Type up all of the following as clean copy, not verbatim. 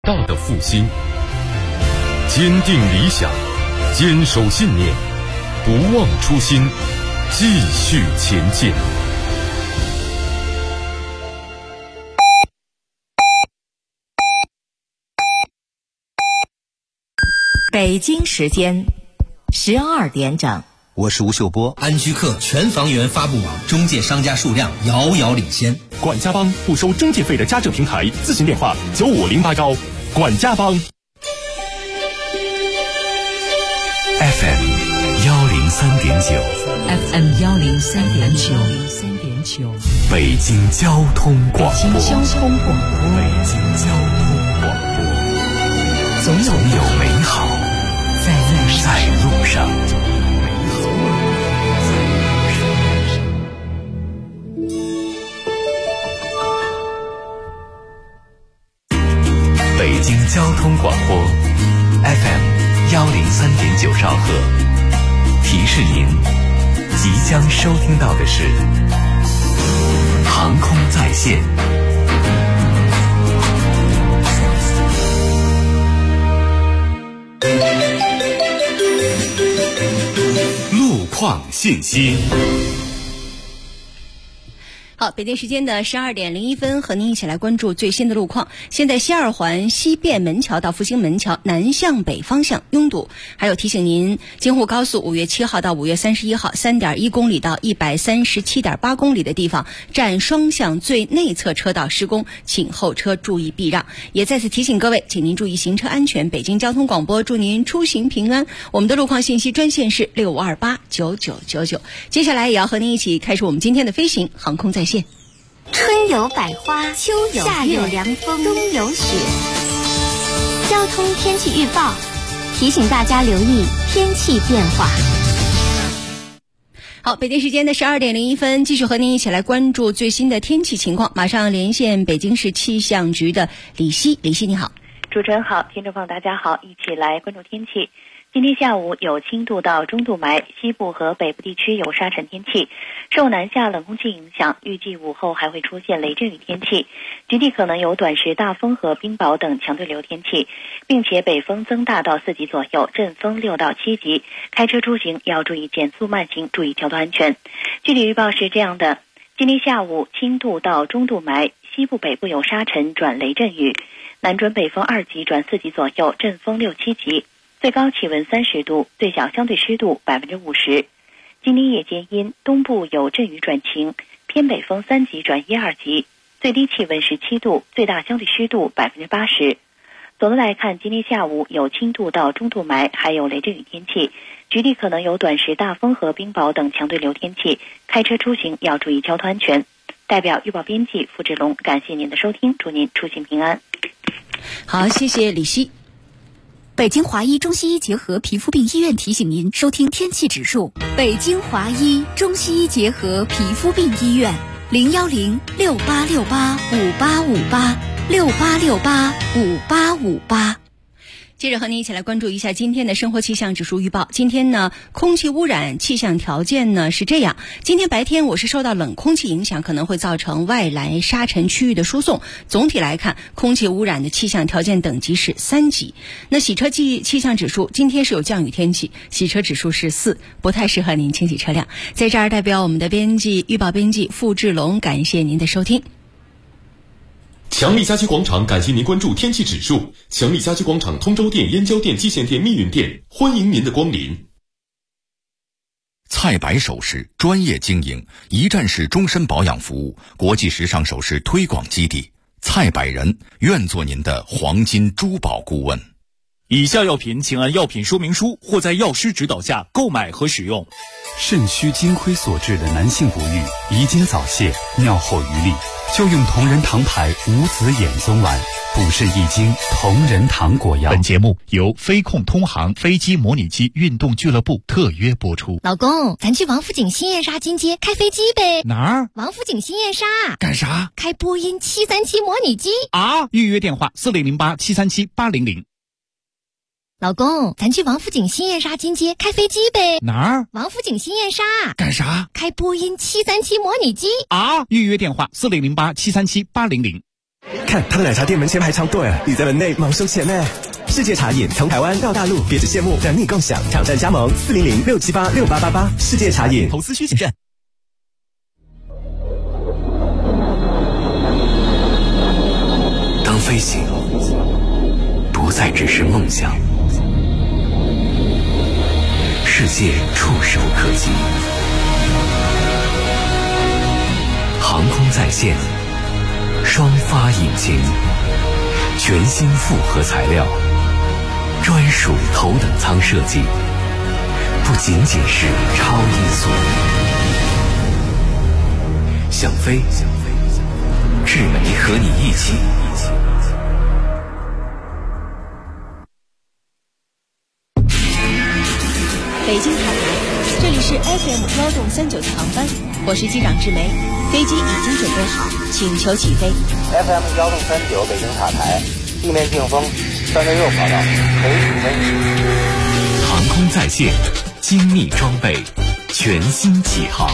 大的复兴。坚定理想，坚守信念，不忘初心，继续前进。 北京时间12点整。 我是吴秀波。 安居客全房源发布网中介商家数量遥遥领先。 管家帮不收中介费的家政平台，咨询电话9508高。管家帮。 FM 103.9 FM 103.9 北京交通广播。 北京交通广播。总有美好在路上。北京交通广播 FM 103.9兆赫，提示您即将收听到的是航空在线。路况信息。 好，北京时间的12点01分，和您一起来关注最新的路况。现在西二环西便门桥到复兴门桥南向北方向拥堵，还有提醒您，京沪高速5月7号到5月31号 3.1 公里到 137.8 公里的地方占双向最内侧车道施工，请后车注意避让。也再次提醒各位，请您注意行车安全。北京交通广播祝您出行平安。我们的路况信息专线是65289999。接下来也要和您一起开始我们今天的飞行航空在线。 春有百花，秋有夏有凉风，冬有雪。交通天气预报提醒大家留意天气变化。 好，北京时间的12点01分，继续和您一起来关注最新的天气情况。马上连线北京市气象局的李希。李希你好。 主持人好，听众朋友大家好，一起来关注天气。今天下午有轻度到中度霾，西部和北部地区有沙尘天气。受南下冷空气影响，预计午后还会出现雷阵雨天气，局地可能有短时大风和冰雹等强对流天气，并且北风增大到4级左右，阵风6到7级。开车出行要注意减速慢行，注意交通安全。具体预报是这样的：今天下午轻度到中度霾，西部北部有沙尘转雷阵雨，南转北风2级转4级左右，阵风6、7级。最高气温30度，最小相对湿度50%。今天夜间阴，东部有阵雨转晴，偏北风3级转1、2级，最低气温17度，最大相对湿度80%。总的来看，今天下午有轻度到中度霾，还有雷阵雨天气，局地可能有短时大风和冰雹等强对流天气，开车出行要注意交通安全。代表预报编辑付志龙，感谢您的收听，祝您出行平安。 好，谢谢李希。 北京华医中西医结合皮肤病医院提醒您收听天气指数。北京华医中西医结合皮肤病医院，0106868585858，68685858。 接着和您一起来关注一下今天的生活气象指数预报。今天呢，空气污染气象条件呢是这样：今天白天我是受到冷空气影响，可能会造成外来沙尘区域的输送。总体来看，空气污染的气象条件等级是3级。那洗车气象指数今天是有降雨天气，洗车指数是4，不太适合您清洗车辆。在这儿代表我们的预报编辑付志龙，感谢您的收听。 强力家居广场感谢您关注天气指数。强力家居广场通州店、燕郊店、蓟县店、密云店，欢迎您的光临。 蔡白首饰专业经营，一站式终身保养服务，国际时尚首饰推广基地。蔡百人愿做您的黄金珠宝顾问。 以下药品请按药品说明书或在药师指导下购买和使用。 肾虚金亏所致的男性不育、遗精早泄、尿后余力，就用同仁堂牌无籽眼松丸，补肾益精，同仁堂果药。 本节目由飞控通航飞机模拟机运动俱乐部特约播出。 老公，咱去王府井新燕莎金街开飞机呗？ 哪儿？ 王府井新燕莎。 干啥？ 开波音737模拟机啊！预约电话4008737800。 老公，咱去王府井新燕莎金街开飞机呗？ 哪儿？ 王府井新燕莎。 干啥？ 开波音737模拟机啊！预约电话4008737800。 看他的奶茶店门前排长队，你在门内忙收钱呢。世界茶饮从台湾到大陆，别只羡慕，等你共享。挑战加盟400-678-6888。世界茶饮，投资需谨慎。 当飞行不再只是梦想，世界触手可及。航空在线，双发引擎，全新复合材料，专属头等舱设计，不仅仅是超音速。想飞，智美和你一起。 北京塔台，这里是 FM 1动39次航班，我是机长志梅，飞机已经准备好，请求起飞。 FM 1动39北京塔台，地面净风366跑道，可以起飞。 航空在线，精密装备，全新起航。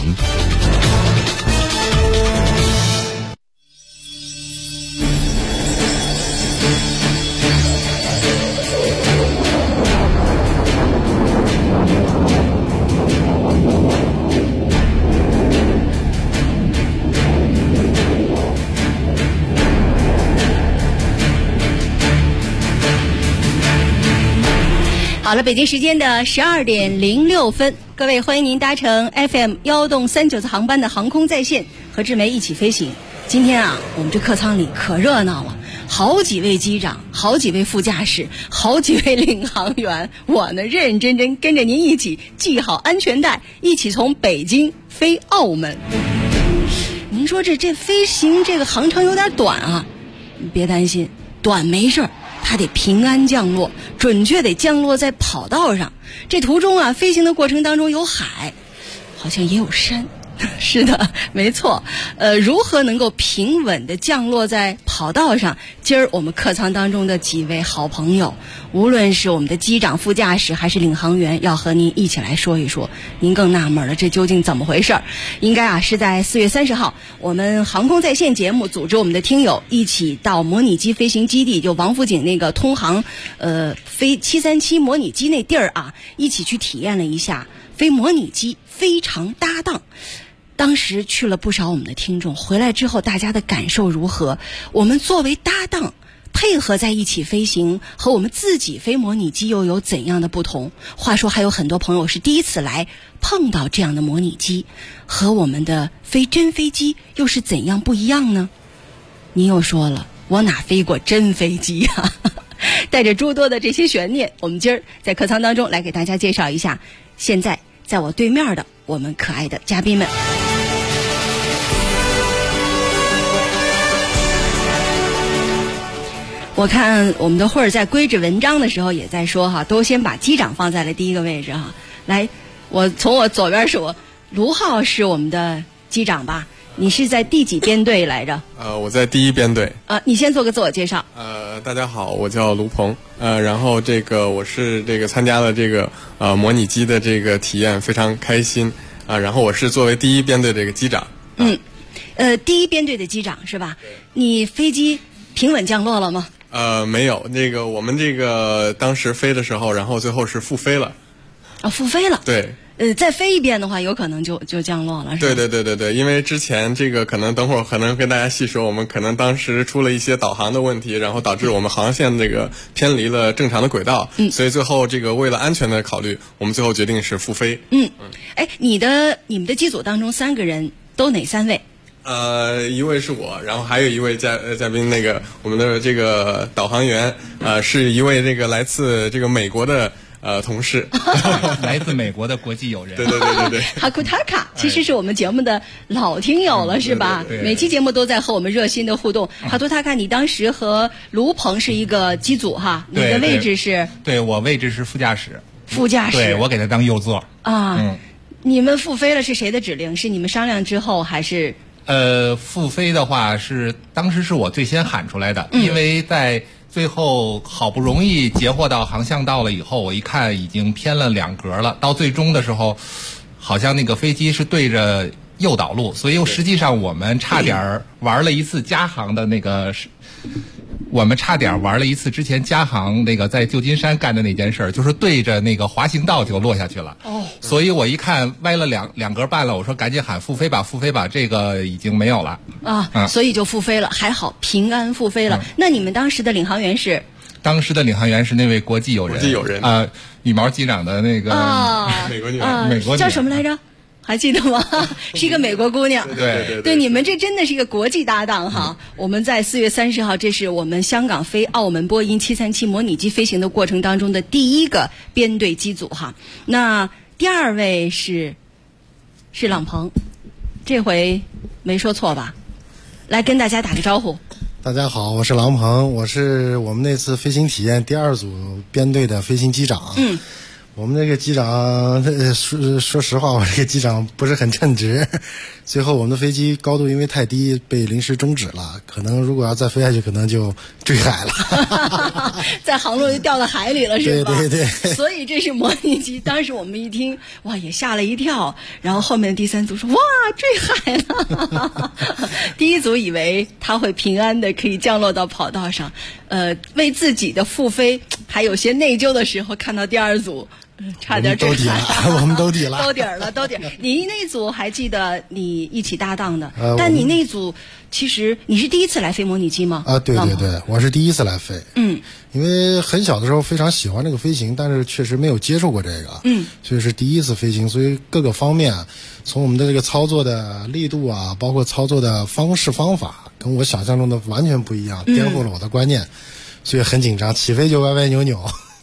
好了，北京时间的12点06分，各位欢迎您搭乘 FM 1动39次航班的航空在线，和志梅一起飞行。今天啊，我们这客舱里可热闹了，好几位机长，好几位副驾驶，好几位领航员，我呢认认真真跟着您一起系好安全带，一起从北京飞澳门。您说这飞行这个航程有点短啊，别担心，短没事儿。它得平安降落，准确得降落在跑道上。这途中啊，飞行的过程当中有海，好像也有山。是的，没错。如何能够平稳地降落在跑道上？今儿我们客舱当中的几位好朋友，无论是我们的机长、副驾驶还是领航员，要和您一起来说一说。您更纳闷了，这究竟怎么回事？应该啊是在4月30号，我们航空在线节目组织我们的听友一起到模拟机飞行基地，就王府井那个通航飞737模拟机那地儿啊，一起去体验了一下飞模拟机非常搭档。当时去了不少我们的听众，回来之后大家的感受如何？我们作为搭档配合在一起飞行，和我们自己飞模拟机又有怎样的不同？话说还有很多朋友是第一次来碰到这样的模拟机，和我们的飞真飞机又是怎样不一样呢？您又说了，我哪飞过真飞机啊？带着诸多的这些悬念，我们今儿在客舱当中来给大家介绍一下现在在我对面的我们可爱的嘉宾们。我看我们的慧儿在规制文章的时候也在说哈，都先把机长放在了第一个位置哈。来，我从我左边是卢浩是我们的机长吧？你是在第几编队来着？ 我在第1编队。 你先做个自我介绍。 大家好，我叫卢鹏。然后我是参加了模拟机的体验，非常开心啊。然后我是作为第1编队机长。 第1编队的机长是吧？你飞机平稳降落了吗？ 没有，我们当时飞的时候，然后最后是复飞了。 复飞了。 对。 再飞一遍的话，有可能就降落了，是吧？对，因为之前可能等会儿可能跟大家细说，我们可能当时出了一些导航的问题，然后导致我们航线偏离了正常的轨道，所以最后为了安全的考虑，我们最后决定是复飞。 哎，你们的机组当中3个人都哪3位？ 一位是我，然后还有一位嘉宾，我们的导航员，是一位来自美国的。同事来自美国的国际友人， 对， 哈库塔卡其实是我们节目的老听友了，是吧？ 对， 每期节目都在和我们热心的互动。哈库塔卡，你当时和卢鹏是一个机组哈，你的位置是？ 对，我位置是副驾驶。 副驾驶， 对，我给他当右座啊。你们复飞了是谁的指令？是你们商量之后还是？ 复飞的话当时是我最先喊出来的，因为在最后好不容易截获到航向道了以后，我一看已经偏了2格了，到最终的时候好像飞机是对着诱导路，所以实际上我们差点玩了一次加航的那个。我们差点玩了一次之前加航那个在旧金山干的那件事儿，就是对着那个滑行道就落下去了。所以我一看歪了两格半了，我说赶紧喊复飞吧，复飞吧，这个已经没有了所以就复飞了，还好平安复飞了。那你们当时的领航员是？ 当时的领航员是那位国际友人羽毛机长的那个美国女美国女叫什么来着？还记得吗？是一个美国姑娘。 对， 你们这真的是一个国际搭档哈。我们在4月30号，这是我们香港飞澳门波音737模拟机飞行的过程当中的第一个编队机组哈。那第二位是朗鹏，这回没说错吧？来跟大家打个招呼。 大家好，我是郎鹏，我是我们那次飞行体验第2组编队的飞行机长。我们这个机长，说实话，我这个机长不是很称职。最后我们的飞机高度因为太低，被临时终止了。可能如果要再飞下去，可能就坠海了。 在航路就掉到海里了，是吧？ 对。 所以这是模拟机。当时我们一听，哇，也吓了一跳。然后后面第3组说，哇，坠海了。第1组以为他会平安的可以降落到跑道上，为自己的复飞还有些内疚的时候，看到第2组。差点都底了，我们都底了， 都底了。你那组还记得你一起搭档的，但你那组其实你是第一次来飞模拟机吗？ 对，我是第一次来飞。因为很小的时候非常喜欢这个飞行，但是确实没有接受过这个。所以是第一次飞行，所以各个方面，从我们的这个操作的力度啊，包括操作的方式方法，跟我想象中的完全不一样，颠覆了我的观念，所以很紧张，起飞就歪歪扭扭。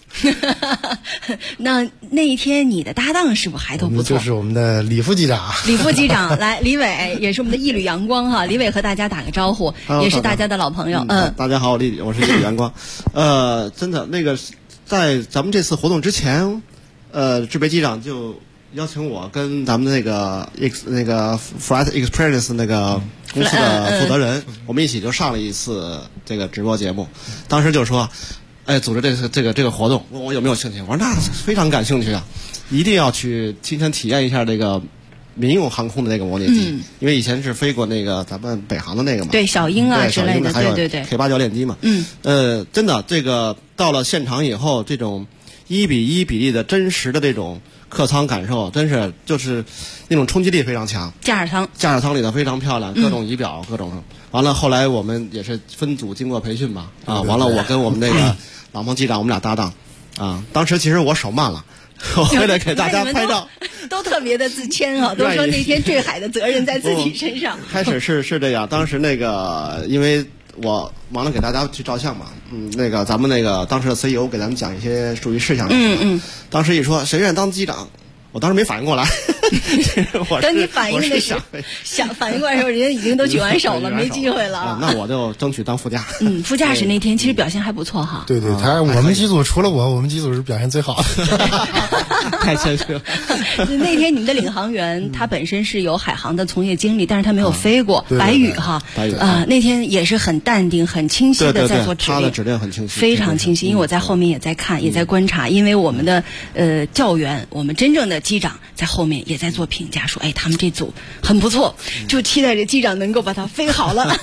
那一天你的搭档是不是还都不错？ 就是我们的李副机长。 李副机长来，李伟也是我们的一缕阳光哈。李伟和大家打个招呼，也是大家的老朋友。 大家好，我是一缕阳光。真的那个在咱们这次活动之前，志培机长就邀请我跟咱们那个 Flight Experience 那个公司的负责人，我们一起就上了一次这个直播节目。当时就说。组织这个活动，问我有没有兴趣？我说那非常感兴趣啊，一定要去亲身体验一下这个民用航空的那个模拟机，因为以前是飞过那个咱们北航的那个嘛， 对小鹰啊之类的，对 K8教练机嘛，真的这个到了现场以后，这种1:1比例的真实的这种客舱感受，真是就是那种冲击力非常强。 驾驶舱里头非常漂亮，各种仪表，各种。完了后来我们也是分组经过培训嘛，完了我跟我们那个郎鹏机长我们俩搭档，当时其实我手慢了，我为了给大家拍照， 都特别的自谦啊，都说那天坠海的责任在自己身上。 开始是这样，当时那个因为我忙着给大家去照相嘛，那个咱们那个当时的 CEO 给咱们讲一些注意事项，当时一说谁愿意当机长，我当时没反应过来。 等你反应的时候，反应过来的时候，人家已经都举完手了，没机会了。 那我就争取当副驾。 副驾驶那天其实表现还不错哈。 对，我们机组除了我们机组是表现最好的。 太谦虚了。 那天你们的领航员他本身是有海航的从业经历，但是他没有飞过。白宇哈，那天也是很淡定、很清晰的在做指令。 他的指令很清晰， 非常清晰。因为我在后面也在看，也在观察。因为我们的教员，我们真正的机长在后面也在做评价，说他们这组很不错，就期待着机长能够把它飞好了。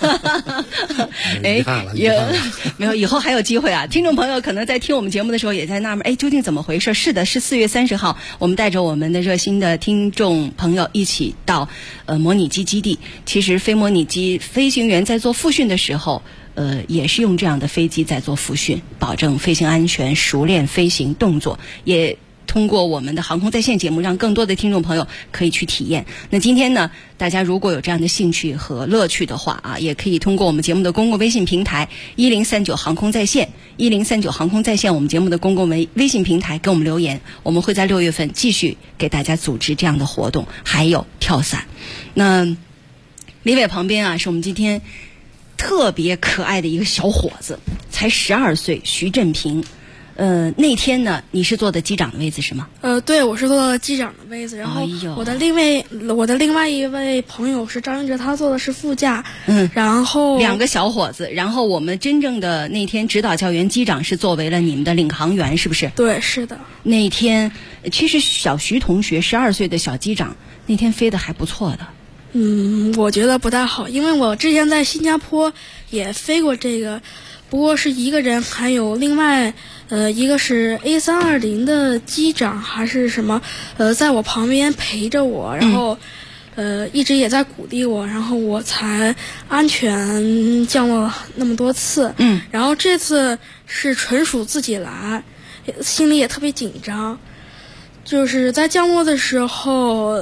也没有，以后还有机会啊！听众朋友可能在听我们节目的时候也在纳闷，究竟怎么回事？是的，是4月30号，我们带着我们的热心的听众朋友一起到模拟机基地。其实飞模拟机飞行员在做复训的时候，也是用这样的飞机在做复训，保证飞行安全，熟练飞行动作，也通过我们的航空在线节目，让更多的听众朋友可以去体验。那今天呢，大家如果有这样的兴趣和乐趣的话也可以通过我们节目的公共微信平台1039航空在线，1039航空在线，我们节目的公共微信平台给我们留言，我们会在6月份继续给大家组织这样的活动，还有跳伞。那李伟旁边是我们今天特别可爱的一个小伙子，才12岁，徐振平。那天呢，你是坐的机长的位子是吗？ 对，我是坐的机长的位子。然后我的另外一位朋友是张英哲，他坐的是副驾。然后两个小伙子，然后我们真正的那天指导教员机长是作为了你们的领航员，是不是？ 对，是的。 那天其实小徐同学12岁的小机长那天飞得还不错的。 我觉得不太好，因为我之前在新加坡也飞过这个，不过是一个人，还有另外一个是 A320 的机长还是什么，在我旁边陪着我，然后一直也在鼓励我，然后我才安全降落那么多次。然后这次是纯属自己来，心里也特别紧张，就是在降落的时候，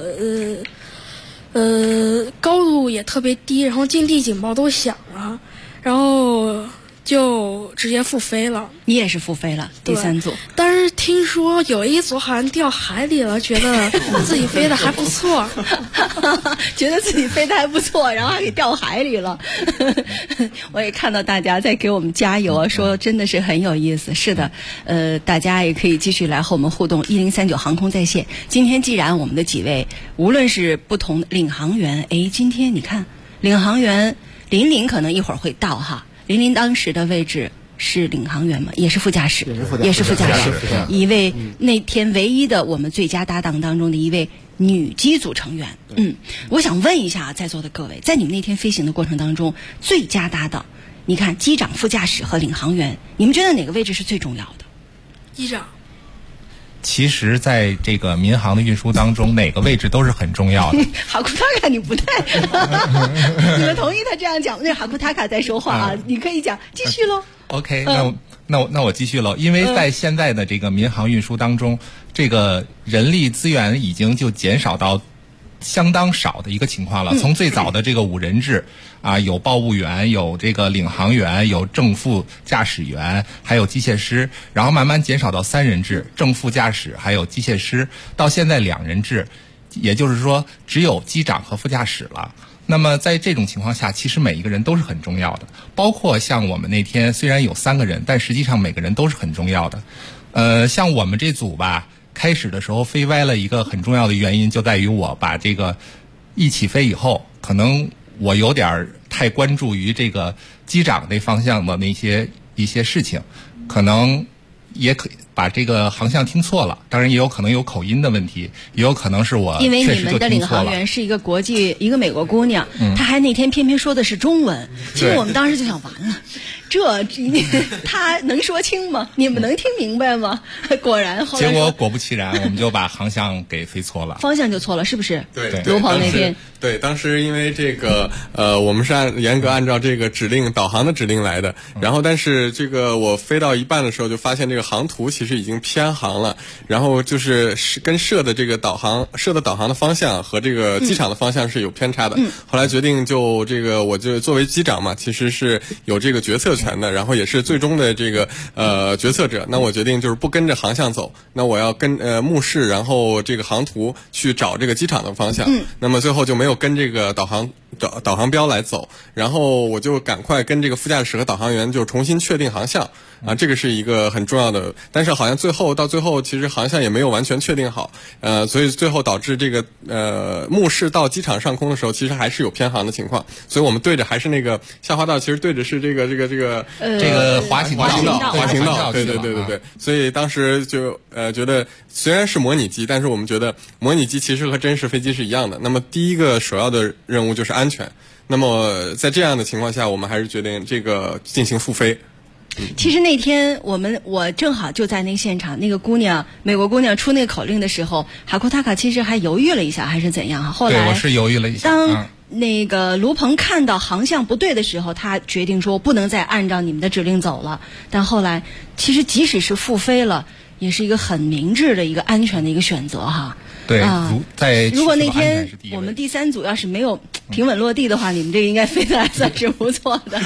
高度也特别低，然后近地警报都响了，然后就直接复飞了。 你也是复飞了，第3组。 但是听说有一组好像掉海里了，觉得自己飞得还不错， 觉得自己飞得还不错，然后还给掉海里了。我也看到大家在给我们加油，说真的是很有意思。是的，大家也可以继续来和我们互动。1039航空在线。今天既然我们的几位无论是不同的领航员，今天你看领航员林林可能一会儿会到哈。林林当时的位置是领航员吗？也是副驾驶，也是副驾驶。一位那天唯一的我们最佳搭档当中的一位女机组成员。我想问一下在座的各位，在你们那天飞行的过程当中，最佳搭档，你看机长、副驾驶和领航员，你们觉得哪个位置是最重要的？ 机长。 其实在这个民航的运输当中，哪个位置都是很重要的。 哈库塔卡你不太你们同意他这样讲？那哈库塔卡在说话啊，你可以讲，继续喽。 OK， 那我继续喽。因为在现在的这个民航运输当中，这个人力资源已经就减少到相当少的一个情况了。从最早的这个5人制啊，有报务员，有这个领航员，有正副驾驶员，还有机械师，然后慢慢减少到3人制，正副驾驶还有机械师，到现在2人制，也就是说只有机长和副驾驶了。那么在这种情况下，其实每一个人都是很重要的，包括像我们那天虽然有3个人，但实际上每个人都是很重要的。像我们这组吧，开始的时候飞歪了，一个很重要的原因就在于我把这个一起飞以后，可能我有点太关注于这个机长那方向的一些事情，可能也可以把这个航向听错了，当然也有可能有口音的问题，也有可能是我因为确实就听错了。 你们的领航员是一个一个美国姑娘，她还那天偏偏说的是中文，其实我们当时就想完了，她能说清吗？你们能听明白吗？果然后来结果果不其然，我们就把航向给飞错了， 方向就错了，是不是？ 对， 罗鹏那天。 对，当时因为这个我们是严格按照这个导航的指令来的，然后但是这个我飞到一半的时候就发现这个航图其实已经偏航了，然后就是跟设的导航的方向和这个机场的方向是有偏差的。后来决定我就作为机长嘛，其实是有这个决策权的，然后也是最终的这个决策者。那我决定就是不跟着航向走，那我要跟目视，然后这个航图去找这个机场的方向。那么最后就没有跟这个导航标来走，然后我就赶快跟这个副驾驶和导航员就重新确定航向啊，这个是一个很重要的。但是好像到最后其实航向也没有完全确定好，所以最后导致这个目视到机场上空的时候，其实还是有偏航的情况。所以我们对着还是那个下滑道，其实对着是这个滑行道， 对。所以当时就觉得虽然是模拟机，但是我们觉得模拟机其实和真实飞机是一样的。那么第一个首要的任务就是安全。那么在这样的情况下，我们还是决定这个进行复飞。 其实那天我正好就在那个现场，那个美国姑娘出那个口令的时候，哈库塔卡其实还犹豫了一下，还是怎样？后来对，我是犹豫了一下。 当那个卢鹏看到航向不对的时候，他决定说不能再按照你们的指令走了。但后来其实即使是复飞了，也是一个很明智的一个安全的一个选择哈。 对， 如果那天我们第3组要是没有平稳落地的话，你们这个应该飞得还算是不错的。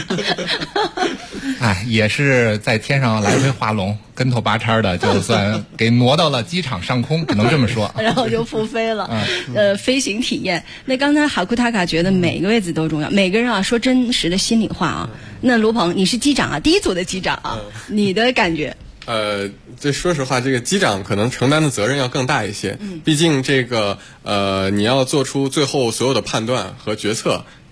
也是在天上来回画龙，跟头八叉的，就算给挪到了机场上空，只能这么说。 然后就复飞了。飞行体验。那刚才哈库塔卡觉得每个位置都重要，每个人说真实的心里话啊。那卢鹏，你是机长啊，第1组的机长啊，你的感觉？ 这说实话，这个机长可能承担的责任要更大一些。毕竟这个你要做出最后所有的判断和决策，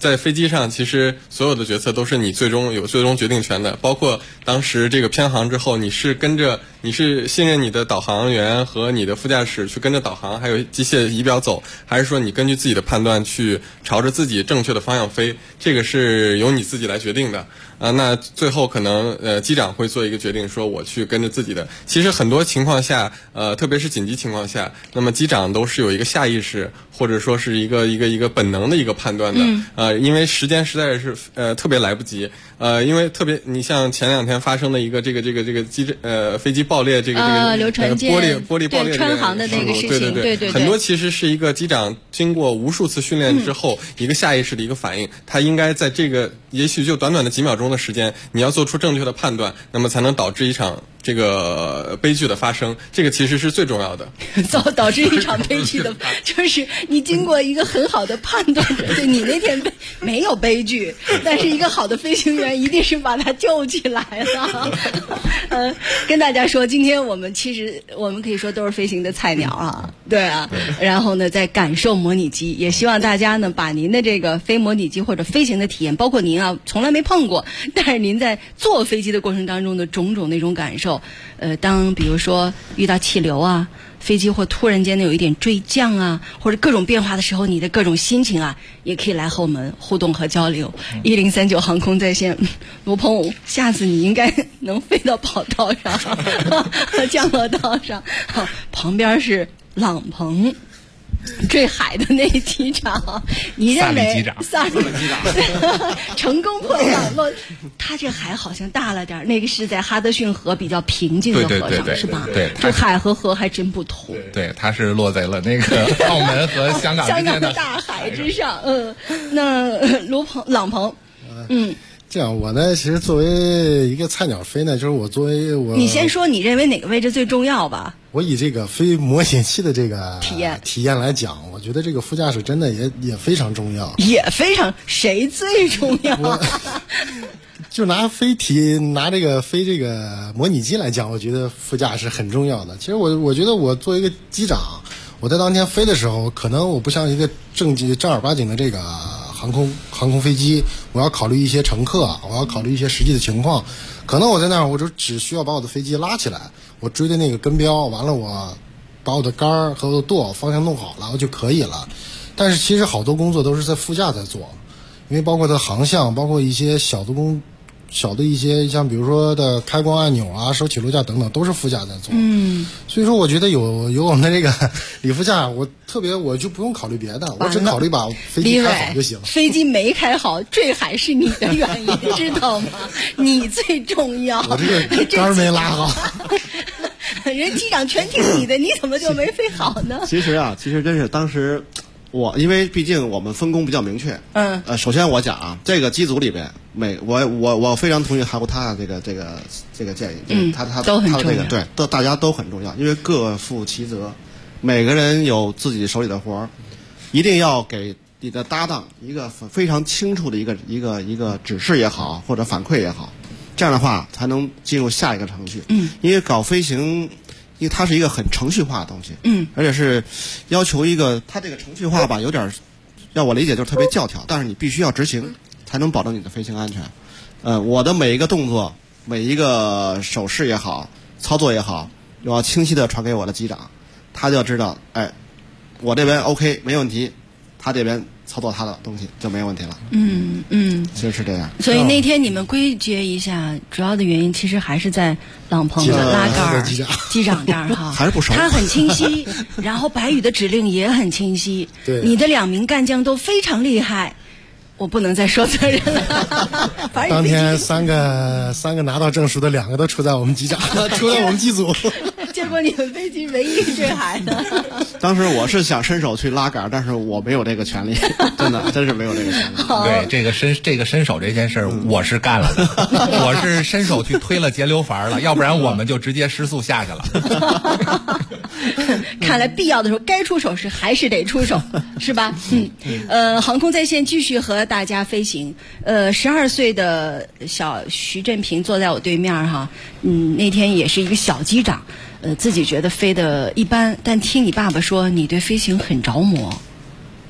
在飞机上，其实所有的决策都是你最终决定权的，包括当时这个偏航之后，你是信任你的导航员和你的副驾驶去跟着导航，还有机械仪表走，还是说你根据自己的判断去朝着自己正确的方向飞，这个是由你自己来决定的。那最后可能机长会做一个决定，说我去跟着自己的。其实很多情况下，特别是紧急情况下，那么机长都是有一个下意识或者说是一个本能的一个判断的。因为时间实在是特别来不及。因为特别你像前2天发生的一个这个飞机爆裂，这个流传舰玻璃爆裂川航的那个事情，对， 很多其实是一个机长经过无数次训练之后，一个下意识的一个反应，他应该在这个也许就短短的几秒钟的时间，你要做出正确的判断，那么才能导致一场这个悲剧的发生，这个其实是最重要的。 导致一场悲剧的，就是你经过一个很好的判断，对，你那天没有悲剧，但是一个好的飞行员一定是把他救起来了。跟大家说，今天我们可以说都是飞行的菜鸟啊，对啊。然后呢，在感受模拟机，也希望大家呢把您的这个飞模拟机或者飞行的体验，包括您啊从来没碰过，但是您在坐飞机的过程当中的种种那种感受。当比如说遇到气流啊，飞机或突然间的有一点坠降啊，或者各种变化的时候，你的各种心情啊，也可以来和我们互动和交流。1039航空在线，罗鹏武，下次你应该能飞到跑道上，降落道上。好，旁边是朗鹏。坠海的那机长，你认为萨利机长成功破降落？他这海好像大了点，那个是在哈德逊河比较平静的河上，是吧？ 对， 这海和河还真不同。 对，它是落在了那个澳门和香港之间的大海之上。那朗鹏， 这样，我呢，其实作为一个菜鸟飞呢，就是你先说你认为哪个位置最重要吧？ 我以这个飞模拟器的这个体验来讲，我觉得这个副驾驶真的也非常重要， 谁最重要？ 就拿这个飞这个模拟机来讲，我觉得副驾驶很重要的。其实我觉得我作为一个机长，我在当天飞的时候，可能我不像一个正儿八经的这个航空飞机，我要考虑一些乘客，我要考虑一些实际的情况。可能我在那儿，我就只需要把我的飞机拉起来，我追的那个跟标，完了我把我的杆儿和我的舵方向弄好了，我就可以了。但是其实好多工作都是在副驾在做，因为包括它航向，包括一些小的一些像比如说的开关按钮啊、手起落架等等，都是副驾在做。所以说我觉得有我们的这个李副驾，我就不用考虑别的，我只考虑把飞机开好就行。 飞机没开好，坠海是你的原因，知道吗？你最重要。 我这个杆没拉好。 人机长全听你的，你怎么就没飞好呢？ 其实真是当时因为毕竟我们分工比较明确。首先我讲啊，这个机组里边我非常同意韩国他这个建议，他都很重要， 这个对，大家都很重要，因为各负其责，每个人有自己手里的活儿，一定要给你的搭档一个非常清楚的一个指示也好，或者反馈也好，这样的话才能进入下一个程序。因为搞飞行，因为它是一个很程序化的东西，而且是要求它这个程序化吧，有点让我理解就是特别教条，但是你必须要执行，才能保证你的飞行安全。我的每一个动作、每一个手势也好、操作也好，我要清晰的传给我的机长，他就要知道，我这边 OK 没问题，他这边操作他的东西就没有问题了。其实是这样。 所以那天你们归结一下，主要的原因其实还是在朗鹏的拉杆机长这儿哈， 还是不熟。 他很清晰，然后白宇的指令也很清晰。 对， 你的2名干将都非常厉害。我不能再说责任了。 当天三个拿到证书的2个都出在我们机长，出在我们机组。 结果你们飞机唯一坠海的。 当时我是想伸手去拉杆，但是我没有这个权利，真是没有这个权利。 对，这个伸手这件事我是干了的，我是伸手去推了节流阀了，要不然我们就直接失速下去了。 看来必要的时候该出手时还是得出手，是吧？航空在线继续和大家飞行。12岁的小徐振平坐在我对面哈，那天也是一个小机长，自己觉得飞得一般，但听你爸爸说你对飞行很着魔。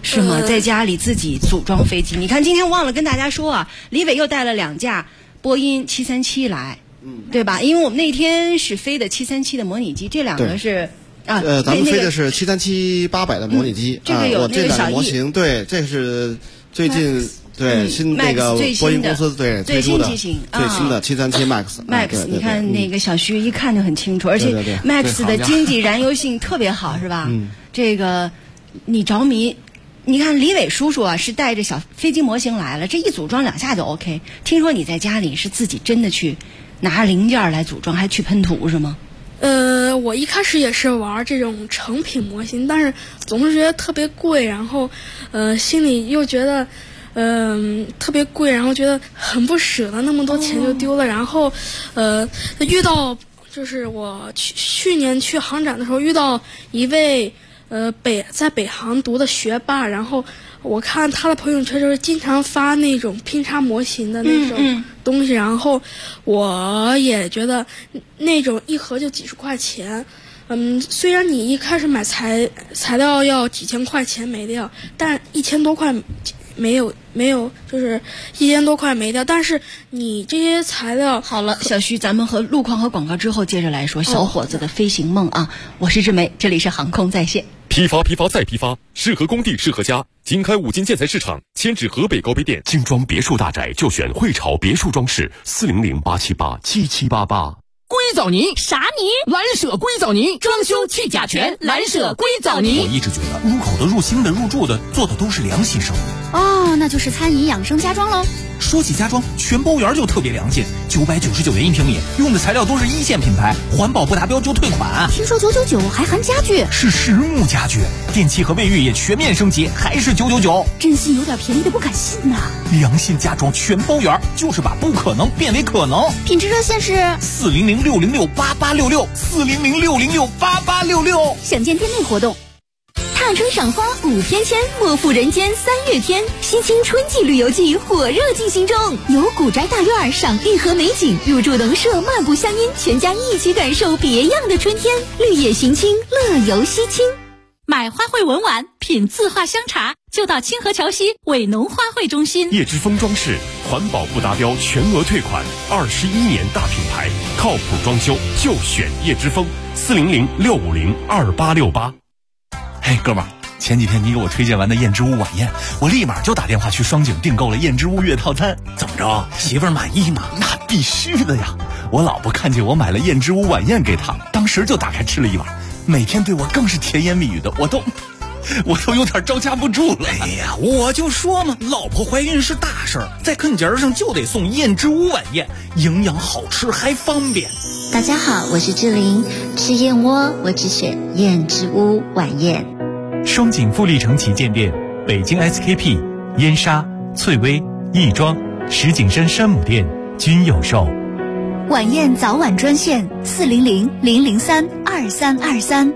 是吗？在家里自己组装飞机。你看今天忘了跟大家说啊，李伟又带了2架波音737来，对吧？因为我们那天是飞的737的模拟机，这2个是咱们飞的是737-800的模拟机， 这个有这2个模型，对，这是最近对新那个波音公司对推出的机型最新的737 Max， 你看那个小徐一看就很清楚，而且 Max 的经济燃油性特别好，是吧？这个你着迷。你看李伟叔叔啊，是带着小飞机模型来了，这一组装2下就 OK。听说你在家里是自己真的去拿零件来组装，还去喷涂是吗？ 我一开始也是玩这种成品模型，但是总是觉得特别贵，然后心里又觉得特别贵，然后觉得很不舍得，那么多钱就丢了。然后遇到就是我去年去航展的时候遇到一位在北航读的学霸，然后我看他的朋友圈就是经常发那种拼插模型的那种东西，然后我也觉得那种一盒就几十块钱，虽然你一开始买材料要几千块钱没掉，但1000多块没有，就是1000多块没掉，但是你这些材料好了，小徐，咱们和路况和广告之后接着来说小伙子的飞行梦啊！我是志梅，这里是航空在线。 批发再批发，适合工地适合家。经开5金建材市场，迁至河北高碑店。 精装别墅大宅就选汇潮别墅装饰，400-878-7788。 硅藻泥啥泥？ 蓝舍硅藻泥，装修去甲醛，蓝舍硅藻泥。 我一直觉得入口的、入心的、入住的做的都是良心生意。 哦，那就是餐饮养生家装喽。 说起家装，全包园就特别良心，999元1平米，用的材料都是1线品牌，环保不达标就退款。 听说999还含家具， 是实木家具，电器和卫浴也全面升级，还是999。 真心有点便宜的不敢信呐。 良心家装全包园，就是把不可能变为可能。 品质热线是 400-606-8866，400-606-8866。 想见店内活动。踏春赏花5天签，莫负人间3月天。西青春季旅游季火热进行中，游古宅大院，赏汨河美景，入住农舍，漫步乡音，全家一起感受别样的春天。绿野寻亲，乐游西青。 买花卉文玩，品字画香茶，就到清河桥西伟农花卉中心。 叶之峰装饰，环保不达标全额退款，21年大品牌，靠谱装修就选叶之峰，400-650-2868。 嘿，哥们儿，前几天你给我推荐完的燕之屋晚宴，我立马就打电话去双井订购了燕之屋月套餐。怎么着，媳妇儿满意吗？那必须的呀！我老婆看见我买了燕之屋晚宴给她，当时就打开吃了一碗，每天对我更是甜言蜜语的，我都有点招架不住了。 哎呀，我就说嘛，老婆怀孕是大事儿，在坑节上就得送燕之屋晚宴，营养好吃还方便。 大家好，我是志玲，吃燕窝我只选燕之屋晚宴。 双井富力城旗舰店、北京 SKP、燕莎、翠微、亦庄、石景山山姆店均有售。 晚宴早晚专线400-003-2323。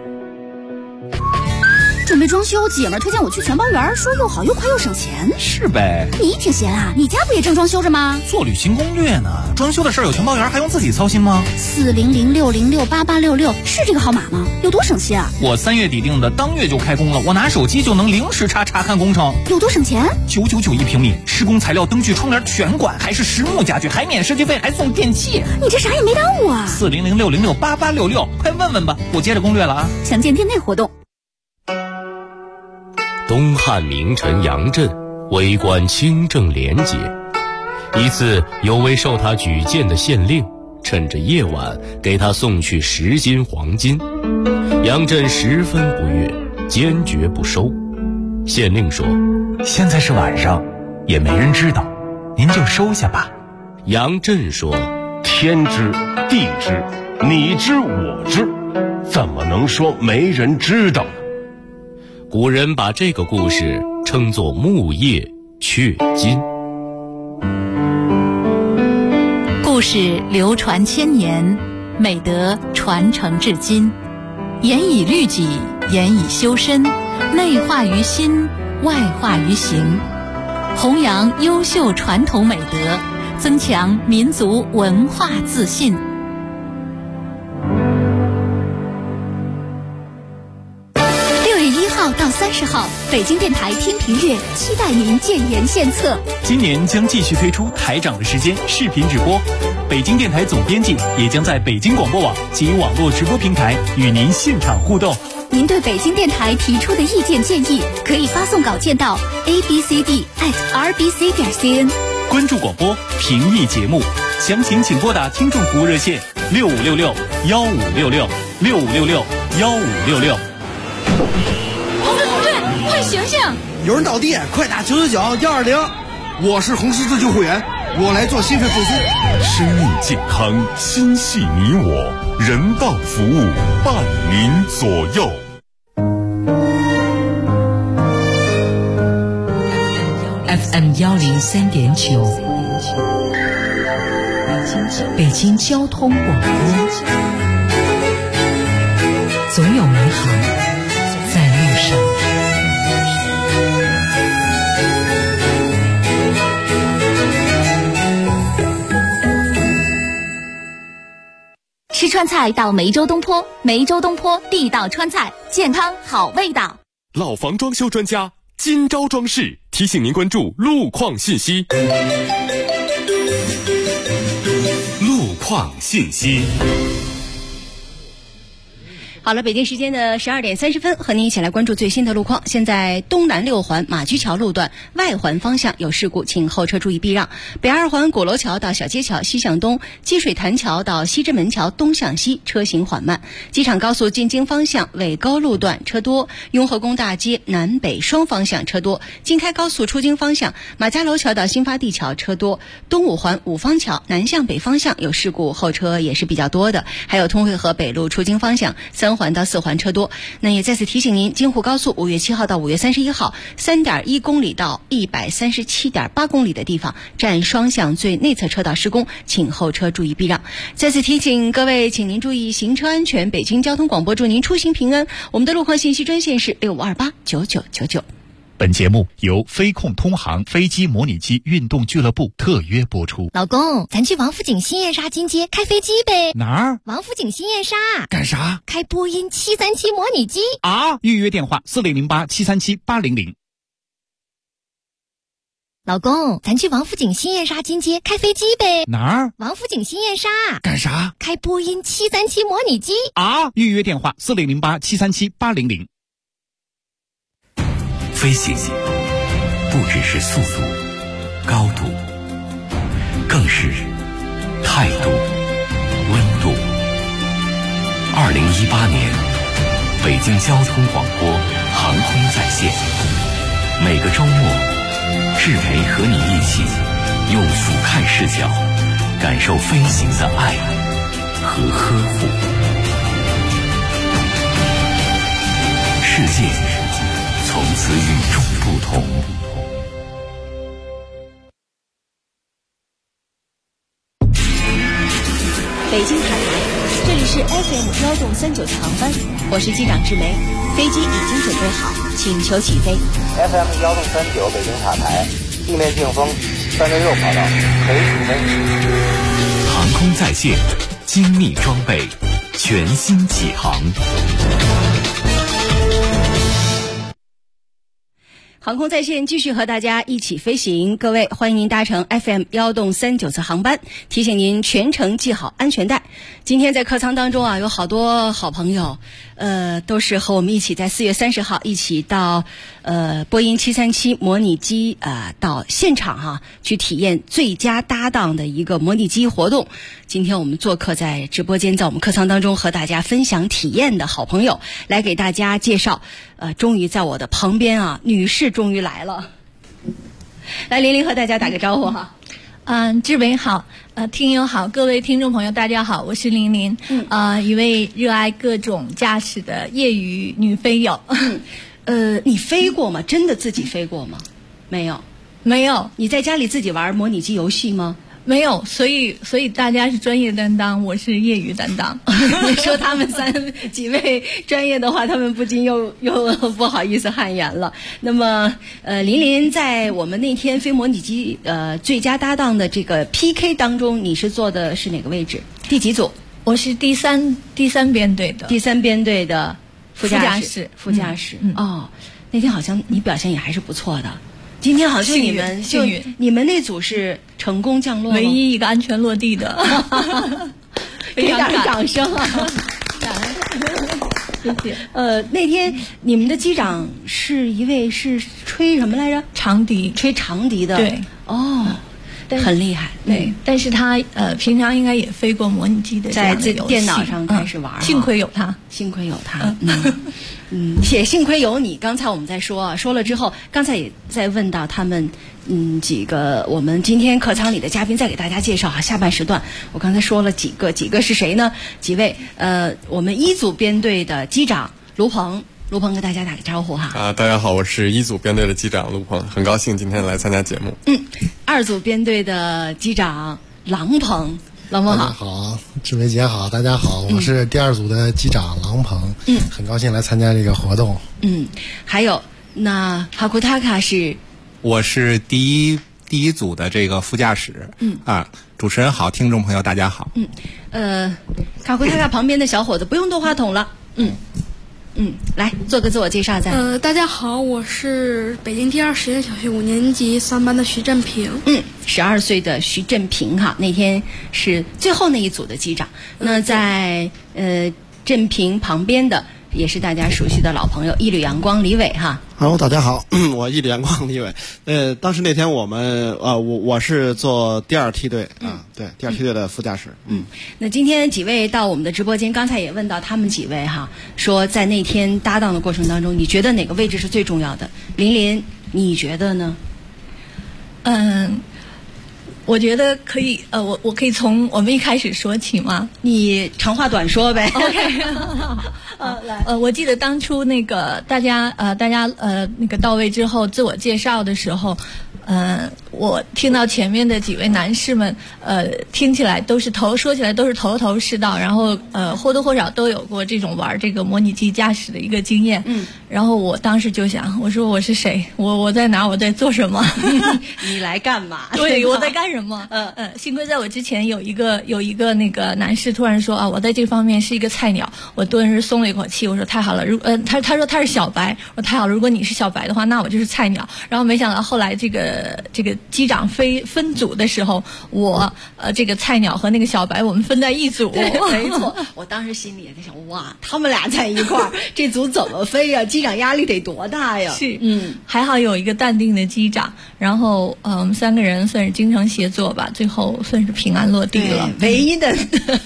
准备装修，姐们儿推荐我去全包园，说又好又快又省钱。 是呗， 你挺闲啊，你家不也正装修着吗？ 做旅行攻略呢，装修的事儿有全包园还用自己操心吗 ？400-606-8866是这个号码吗？有多省心啊？ 我3月底定的，当月就开工了，我拿手机就能零时差查看工程。 有多省钱 ？9991平米，施工材料、灯具、窗帘全管，还是实木家具，还免设计费，还送电器。 你这啥也没耽误啊 ！400-606-8866，快问问吧，我接着攻略了啊。 详见店内活动。 东汉名臣杨震为官清正廉洁，一次有位受他举荐的县令趁着夜晚给他送去10斤黄金，杨震十分不悦，坚决不收。县令说：“ 现在是晚上，也没人知道，您就收下吧。” 杨震说：“ 天知地知，你知我知，怎么能说没人知道？” 古人把这个故事称作木叶雀金。 故事流传千年，美德传承至今，严以律己，严以修身，内化于心，外化于行，弘扬优秀传统美德，增强民族文化自信。6月1号号到30号，北京电台天平月期待您建言献策。 今年将继续推出台长的时间视频直播，北京电台总编辑也将在北京广播网及网络直播平台与您现场互动。 您对北京电台提出的意见建议，可以发送稿件到 abcd@rbc.cn。 关注广播，评议节目，详情请拨打听众服务热线6566-1566-6566-1566。 同志，快醒醒！ 有人倒地，快打999-120。我是红十字救护员，我来做心肺复苏。 生命健康，心系你我，人道服务伴您左右。 FM 103.9，北京交通广播，总有美好在路上。 吃川菜到梅州东坡，梅州东坡地道川菜，健康好味道。 老房装修专家金朝装饰提醒您关注路况信息。路况信息。 好了，北京时间的12点30分，和您一起来关注最新的路况。现在东南6环马驹桥路段外环方向有事故，请后车注意避让。北2环鼓楼桥到小街桥西向东，积水潭桥到西直门桥东向西车行缓慢。机场高速进京方向纬沟路段车多，雍和宫大街南北双方向车多。京开高速出京方向马家楼桥到新发地桥车多。东5环五方桥南向北方向有事故，后车也是比较多的。还有通惠河北路出京方向3环到4环车多。那也再次提醒您，京沪高速5月7号到5月31号 3.1 公里到 137.8 公里的地方占双向最内侧车道施工，请后车注意避让。再次提醒各位，请您注意行车安全。北京交通广播祝您出行平安。我们的路况信息专线是65289999。 本节目由飞控通航飞机模拟机运动俱乐部特约播出。 老公，咱去王府井新燕莎金街开飞机呗。 哪儿？ 王府井新燕莎。 干啥？ 开波音737模拟机啊！预约电话4008-737-800。 老公，咱去王府井新燕莎金街开飞机呗。 哪儿？ 王府井新燕莎。 干啥？ 开波音737模拟机啊！预约电话4008-737-800。 飞行不只是速度、高度，更是态度、温度。2018年，北京交通广播航空在线，每个周末，志培和你一起用俯瞰视角感受飞行的爱和呵护。世界从此与众不同。 北京塔台，这里是 FM 103.9航班，我是机长志梅，飞机已经准备好，请求起飞。 FM 103.9北京塔台，地面净风366跑道，可以起飞。 航空在线，精密装备，全新启航。 航空在线继续和大家一起飞行，各位欢迎您搭乘 FM 103.9次航班，提醒您全程系好安全带。今天在客舱当中啊，有好多好朋友，都是和我们一起在4月30号一起到波音737模拟机到现场去体验最佳搭档的一个模拟机活动。今天我们做客在直播间，在我们客舱当中和大家分享体验的好朋友，来给大家介绍。终于在我的旁边啊，女士终于来了。来，玲玲和大家打个招呼哈。 志伟好，听友好，各位听众朋友大家好，我是玲玲，一位热爱各种驾驶的业余女飞友。 你飞过吗？真的自己飞过吗？没有， 没有。 你在家里自己玩模拟机游戏吗？ 没有，所以大家是专业担当，我是业余担当。 说他们几位专业的话，他们不禁又不好意思汗颜了。那么林林在我们那天飞模拟机最佳搭档的这个 PK 当中，你是做的是哪个位置？第几组？ 我是第三编队的。 第3编队的副驾驶。哦，那天好像你表现也还是不错的。今天好像你们那组是成功降落， 唯一一个安全落地的， 给点掌声啊！谢谢。那天你们的机长是一位是吹什么来着？ 长笛， 吹长笛的。 对， 哦，很厉害。 对，但是他平常应该也飞过模拟机的， 在电脑上开始玩。 幸亏有他， 幸亏有他。也幸亏有你。刚才我们在说了之后，刚才也在问到他们几个我们今天客舱里的嘉宾，再给大家介绍哈。下半时段我刚才说了几个是谁呢？几位我们一组编队的机长卢鹏跟大家打个招呼哈。 大家好，我是一组编队的机长卢鹏，很高兴今天来参加节目。 二组编队的机长郎鹏好。 大家好，志梅姐好，大家好，我是第二组的机长郎鹏，很高兴来参加这个活动。 还有那哈库塔卡是， 我是第一组的这个副驾驶。主持人好，听众朋友大家好。 哈库塔卡旁边的小伙子不用动话筒了。来做个自我介绍再。 大家好，我是北京第二实验小学5年级3班的徐振平。 12岁的徐振平哈，那天是最后那一组的机长。那在振平旁边的也是大家熟悉的老朋友一缕阳光李伟哈。 Hello， 大家好，我一缕阳光李伟。当时那天我们我是做第二梯队对，第二梯队的副驾驶。 那今天几位到我们的直播间，刚才也问到他们几位哈，说在那天搭档的过程当中，你觉得哪个位置是最重要的？林林，你觉得呢？ 我觉得可以，我可以从我们一开始说起吗？ 你长话短说呗。 OK， 来，我记得当初那个大家那个到位之后自我介绍的时候，我听到前面的几位男士们，听起来都是说起来都是头头是道，然后或多或少都有过这种玩这个模拟机驾驶的一个经验。然后我当时就想，我说我是谁？我在哪？我在做什么？ 你来干嘛？ 对，我在干什么？幸亏在我之前有一个那个男士突然说我在这方面是一个菜鸟，我顿时松了一口气。我说太好了，他说他是小白，我说太好了，如果你是小白的话，那我就是菜鸟。然后没想到后来这个机长分组的时候，我这个菜鸟和那个小白我们分在一组。 没错，我当时心里也在想，哇，他们俩在一块儿，这组怎么飞呀？机长压力得多大呀？ 是，还好有一个淡定的机长，然后我们3个人算是精诚协作吧，最后算是平安落地了。 唯一的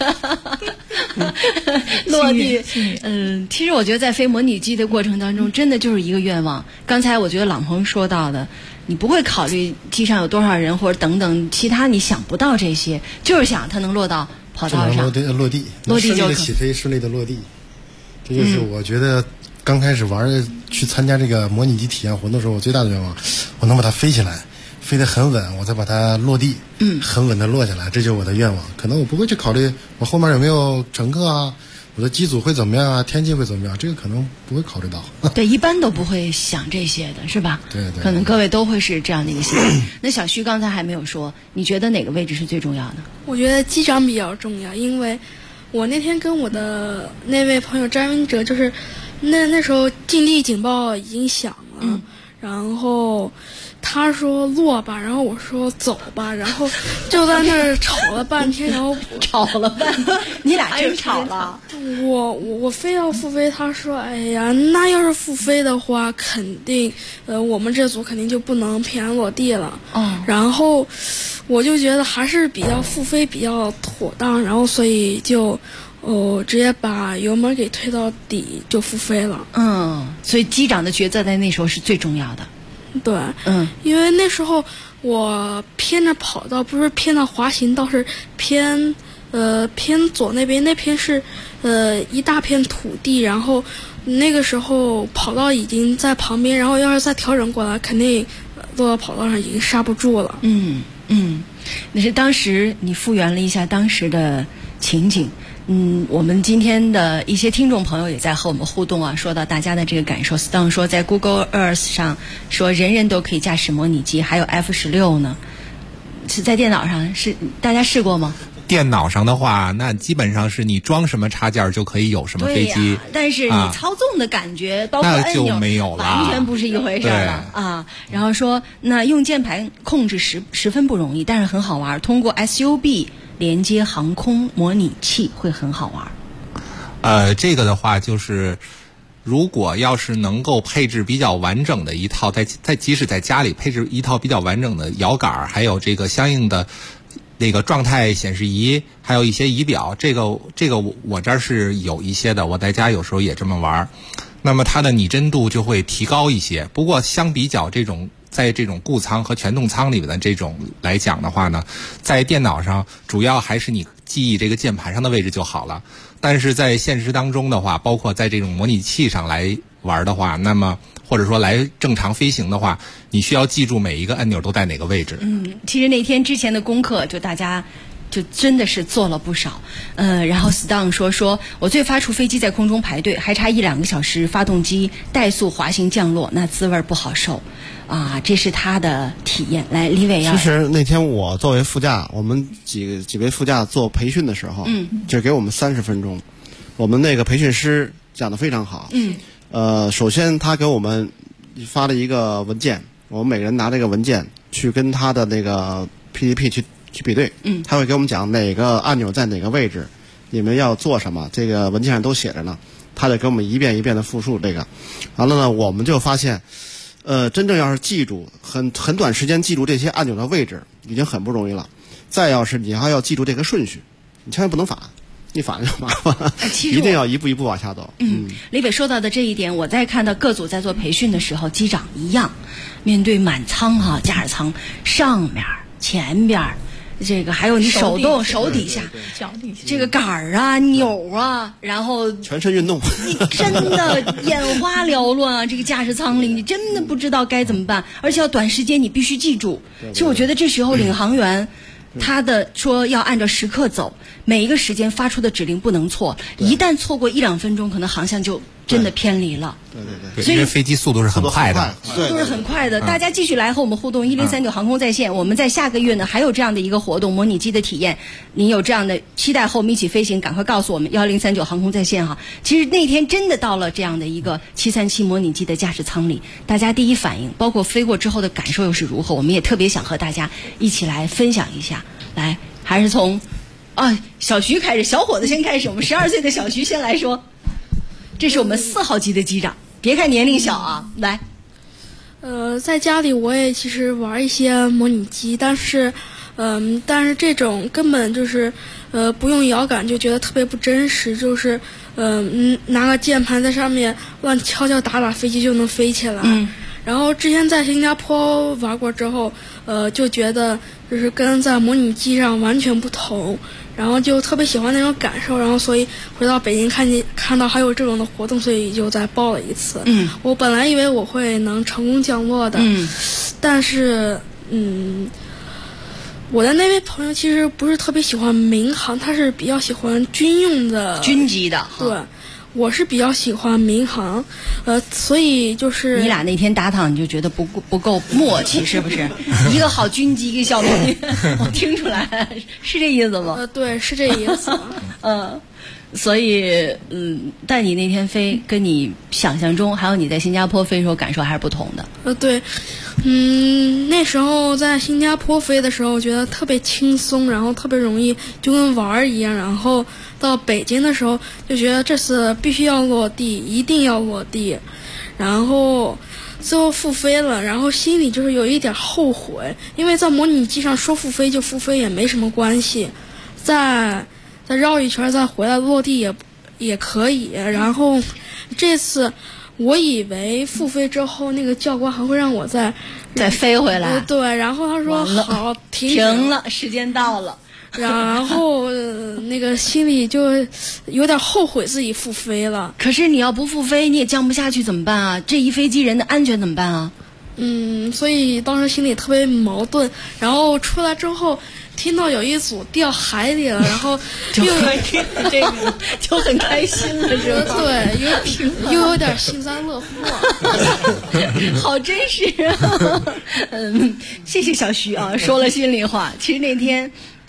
落地。其实我觉得在飞模拟机的过程当中，真的就是一个愿望。刚才我觉得朗鹏说到的，你不会考虑机上有多少人或者等等其他，你想不到这些，就是想它能落到跑道上， 落地顺利的起飞，顺利的落地。这就是我觉得刚开始去参加这个模拟机体验活动的时候，我最大的愿望，我能把它飞起来，飞得很稳，我再把它落地，很稳的落下来，这就是我的愿望。可能我不会去考虑我后面有没有乘客啊，我的机组会怎么样啊，天气会怎么样，这个可能不会考虑到。 对，一般都不会想这些的，是吧？ 对， 可能各位都会是这样的一个心态。那小徐刚才还没有说，你觉得哪个位置是最重要的？ 我觉得机长比较重要，因为我那天跟我的那位朋友张云哲，就是那时候近地警报已经响了，然后他说落吧，然后我说走吧，然后就在那儿吵了半天，然后吵了半天，你俩真吵了。 我非要复飞，他说哎呀，那要是复飞的话，肯定我们这组肯定就不能平安落地了。然后我就觉得还是比较复飞比较妥当，然后所以就直接把油门给推到底就复飞了。 所以机长的角色在那时候是最重要的。 对，因为那时候我偏着跑道，不是偏到滑行道，是偏左那边，那边是一大片土地，然后那个时候跑道已经在旁边，然后要是再调整过来，肯定落到跑道上已经刹不住了。 那是当时你复原了一下当时的情景。我们今天的一些听众朋友也在和我们互动啊，说到大家的这个感受。Stone 说在 Google Earth 上说人人都可以驾驶模拟机，还有 F16呢，是在电脑上，是大家试过吗？ 电脑上的话，那基本上是你装什么插件就可以有什么飞机。 但是你操纵的感觉，包括按钮， 那就没有了， 完全不是一回事了啊。然后说，那用键盘控制十分不容易，但是很好玩。通过 SUB 连接航空模拟器会很好玩。 这个的话就是。如果要是能够配置比较完整的一套，即使在家里配置一套比较完整的摇杆，还有这个相应的那个状态显示仪，还有一些仪表，这个我这儿是有一些的，我在家有时候也这么玩。那么它的拟真度就会提高一些。不过相比较在这种固舱和全动舱里面的这种来讲的话呢，在电脑上主要还是你记忆这个键盘上的位置就好了。但是在现实当中的话，包括在这种模拟器上来玩的话，那么或者说来正常飞行的话，你需要记住每一个按钮都在哪个位置。 其实那天之前的功课就大家就真的是做了不少。然后 Stang 说我最发怵飞机在空中排队，还差1-2个小时发动机怠速滑行降落，那滋味不好受啊，这是他的体验。来，李伟其实那天我作为副驾，我们几位副驾做培训的时候，就给我们30分钟，我们那个培训师讲得非常好。首先他给我们发了一个文件，我们每个人拿这个文件去跟他的那个 PDP 去比对。他会给我们讲哪个按钮在哪个位置，你们要做什么，这个文件上都写着呢。他就给我们一遍一遍的复述这个。完了呢，我们就发现真正要是记住很短时间记住这些按钮的位置已经很不容易了，再要是你还要记住这个顺序，你千万不能反，一反就麻烦，一定要一步一步往下走。 李伟说到的这一点，我在看到各组在做培训的时候，机长一样面对满舱驾驶舱上面前边这个还有你手底下脚底下这个杆儿啊钮啊，然后全身运动， 你真的眼花缭乱啊！这个驾驶舱里你真的不知道该怎么办，而且要短时间你必须记住。其实我觉得这时候领航员他的说要按照时刻走，每一个时间发出的指令不能错，一旦错过1-2分钟，可能航向就真的偏离了。 对，因为飞机速度是很快的， 速度是很快的。大家继续来和我们互动，1039航空在线。我们在下个月呢还有这样的一个活动，模拟机的体验。您有这样的期待后，我们一起飞行，赶快告诉我们1039航空在线哈。其实那天真的到了这样的一个737模拟机的驾驶舱里，大家第一反应，包括飞过之后的感受又是如何，我们也特别想和大家一起来分享一下。来，还是从小徐开始，小伙子先开始。我们12岁的小徐先来说。这是我们4号机的机长，别看年龄小啊，来。 在家里我也其实玩一些模拟机，但是这种根本就是不用摇杆就觉得特别不真实，就是拿个键盘在上面乱敲敲打飞机就能飞起来。然后之前在新加坡玩过之后，就觉得就是跟在模拟机上完全不同，然后就特别喜欢那种感受，然后所以回到北京看到还有这种的活动，所以就再报了一次。我本来以为我会能成功降落的，但是我的那位朋友其实不是特别喜欢民航，他是比较喜欢军用的军机的。 对。我是比较喜欢民航，所以就是你俩那天搭档，你就觉得不够默契，是不是？一个好军机，一个小民，我听出来是这意思吗？ 对，是这意思。 所以但你那天飞跟你想象中，还有你在新加坡飞的时候感受还是不同的。 对，那时候在新加坡飞的时候，我觉得特别轻松，然后特别容易，就跟玩儿一样。然后到北京的时候，就觉得这次必须要落地，一定要落地。然后最后复飞了，然后心里就是有一点后悔，因为在模拟机上说复飞就复飞也没什么关系，再绕一圈再回来落地也可以。然后这次我以为复飞之后那个教官还会让我再飞回来。 对，然后他说好停了，时间到了。 然后那个心里就有点后悔自己复飞了。 可是你要不复飞，你也降不下去怎么办啊？这一飞机人的安全怎么办啊？ 所以当时心里特别矛盾。然后出来之后听到有一组掉海里了，然后就很开心了，是吧？ 对，又有点幸灾乐祸。 好真实啊！谢谢小徐啊，说了心里话。其实那天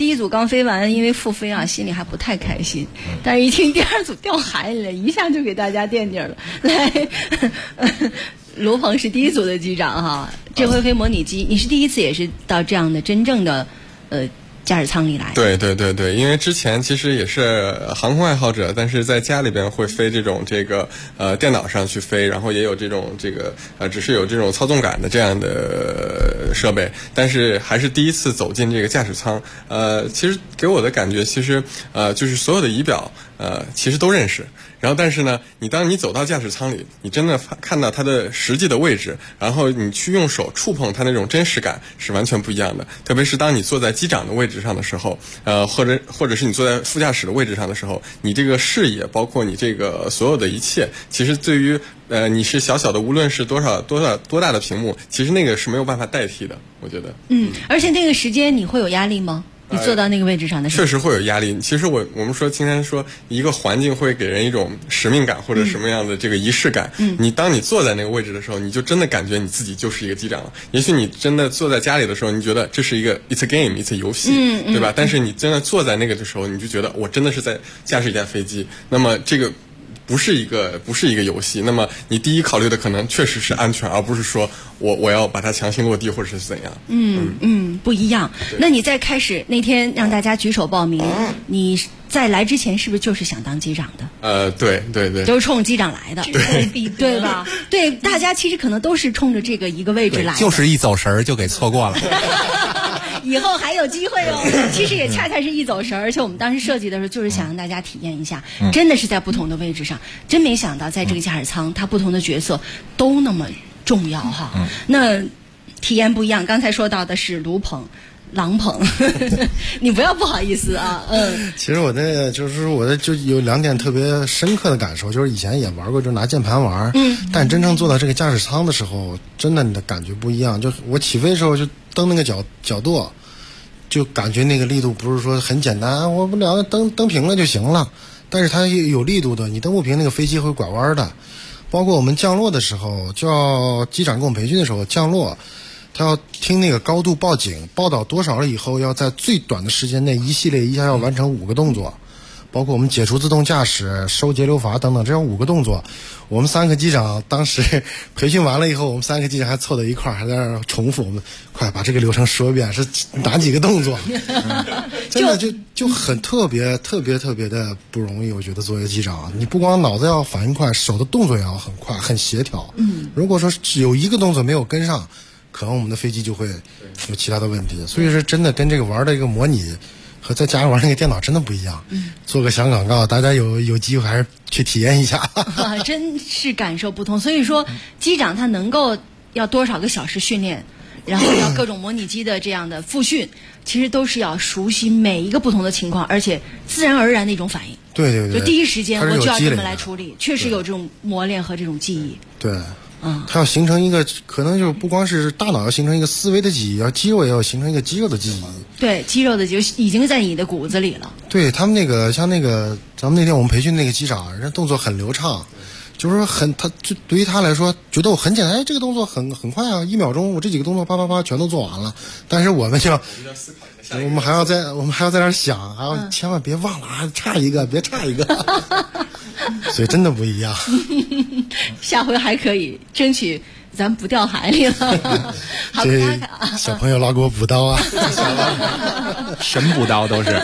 第一组刚飞完，因为复飞啊，心里还不太开心。但是一听第二组掉海里了，一下就给大家垫底了。来，卢鹏是第一组的机长哈，这回飞模拟机，你是第一次也是到这样的真正的驾驶舱里来。 对，因为之前其实也是航空爱好者，但是在家里边会飞这种电脑上去飞，然后也有这种只是有这种操纵杆的这样的设备，但是还是第一次走进这个驾驶舱。其实给我的感觉其实就是所有的仪表其实都认识。然后但是呢，当你走到驾驶舱里，你真的看到它的实际的位置，然后你去用手触碰它那种真实感是完全不一样的。特别是当你坐在机长的位置上的时候，或者是你坐在副驾驶的位置上的时候，你这个视野，包括你这个所有的一切，其实对于你是小小的，无论是多大的屏幕，其实那个是没有办法代替的，我觉得。 而且那个时间你会有压力吗？你坐到那个位置上的时候， 确实会有压力。其实我们经常说，一个环境会给人一种使命感或者什么样的这个仪式感。当你坐在那个位置的时候，你就真的感觉你自己就是一个机长了。也许你真的坐在家里的时候，你觉得这是一个 it's a game， it's a 游戏，对吧？但是你真的坐在那个的时候，你就觉得我真的是在驾驶一架飞机。那么这个不是一个游戏。那么你第一考虑的可能确实是安全，而不是说我要把它强行落地或者是怎样。 不一样。那你在开始那天让大家举手报名，你在来之前是不是就是想当机长的？ 对， 就是冲机长来的，对吧？对，大家其实可能都是冲着这个一个位置来的， 就是一走神儿就给错过了。 以后还有机会哦。其实也恰恰是一走神儿，而且我们当时设计的时候就是想让大家体验一下，真的是在不同的位置上，真没想到在这个驾驶舱，它不同的角色都那么重要哈。那体验不一样。刚才说到的是卢鹏。狼鹏，你不要不好意思啊。 其实我就有2点特别深刻的感受，就是以前也玩过，就拿键盘玩，但真正坐到这个驾驶舱的时候，真的你的感觉不一样。就我起飞的时候就蹬那个角舵，就感觉那个力度不是说很简单，我不了蹬平了就行了，但是它有力度的，你蹬不平那个飞机会拐弯的。包括我们降落的时候，叫机长跟我们培训的时候降落。他要听那个高度报警，报到多少了以后，要在最短的时间内一系列一下要完成5个动作，包括我们解除自动驾驶、收节流阀等等，这样5个动作。我们3个机长当时培训完了以后，我们3个机长还凑到一块儿，还在那儿重复，我们快把这个流程说一遍，是哪几个动作？真的就很特别的不容易。我觉得作为机长，你不光脑子要反应快，手的动作也要很快、很协调。如果说有一个动作没有跟上，可能我们的飞机就会有其他的问题。所以说真的跟这个玩的一个模拟和在家玩那个电脑真的不一样。做个小广告，大家有机会还是去体验一下。 真是感受不同。所以说机长他能够要多少个小时训练，然后要各种模拟机的这样的复训，其实都是要熟悉每一个不同的情况，而且自然而然的一种反应。 对， 就第一时间我就要这么来处理，确实有这种磨练和这种记忆。 对。它要形成一个，可能就不光是大脑要形成一个思维的记忆，要肌肉也要形成一个肌肉的记忆。对， 肌肉的记忆已经在你的骨子里了。 对，他们那个像那个咱们那天我们培训那个机长，人家动作很流畅，就是说他就对于他来说觉得我很简单，这个动作很快啊，1秒钟我这几个动作啪全都做完了。但是我们我们还要在那儿想，还要千万别忘了啊，差一个别差一个。所以真的不一样。 下回还可以争取咱不掉海里了。好， 这小朋友老给我补刀啊。 神补刀都是。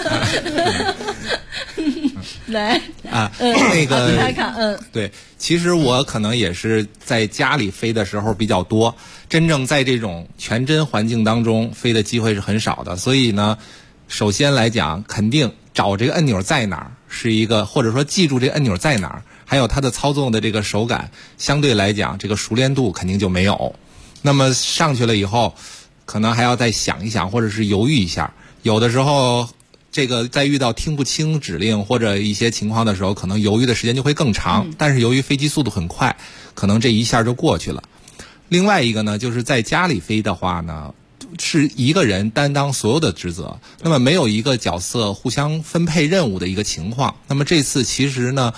来啊，那个对， 其实我可能也是在家里飞的时候比较多，真正在这种全真环境当中飞的机会是很少的。所以呢，首先来讲，肯定找这个按钮在哪儿是一个，或者说记住这个按钮在哪儿，还有它的操纵的这个手感，相对来讲这个熟练度肯定就没有。那么上去了以后，可能还要再想一想，或者是犹豫一下。有的时候这个在遇到听不清指令或者一些情况的时候，可能犹豫的时间就会更长。但是由于飞机速度很快，可能这一下就过去了。另外一个呢，就是在家里飞的话呢，是一个人担当所有的职责，那么没有一个角色互相分配任务的一个情况。那么这次其实呢，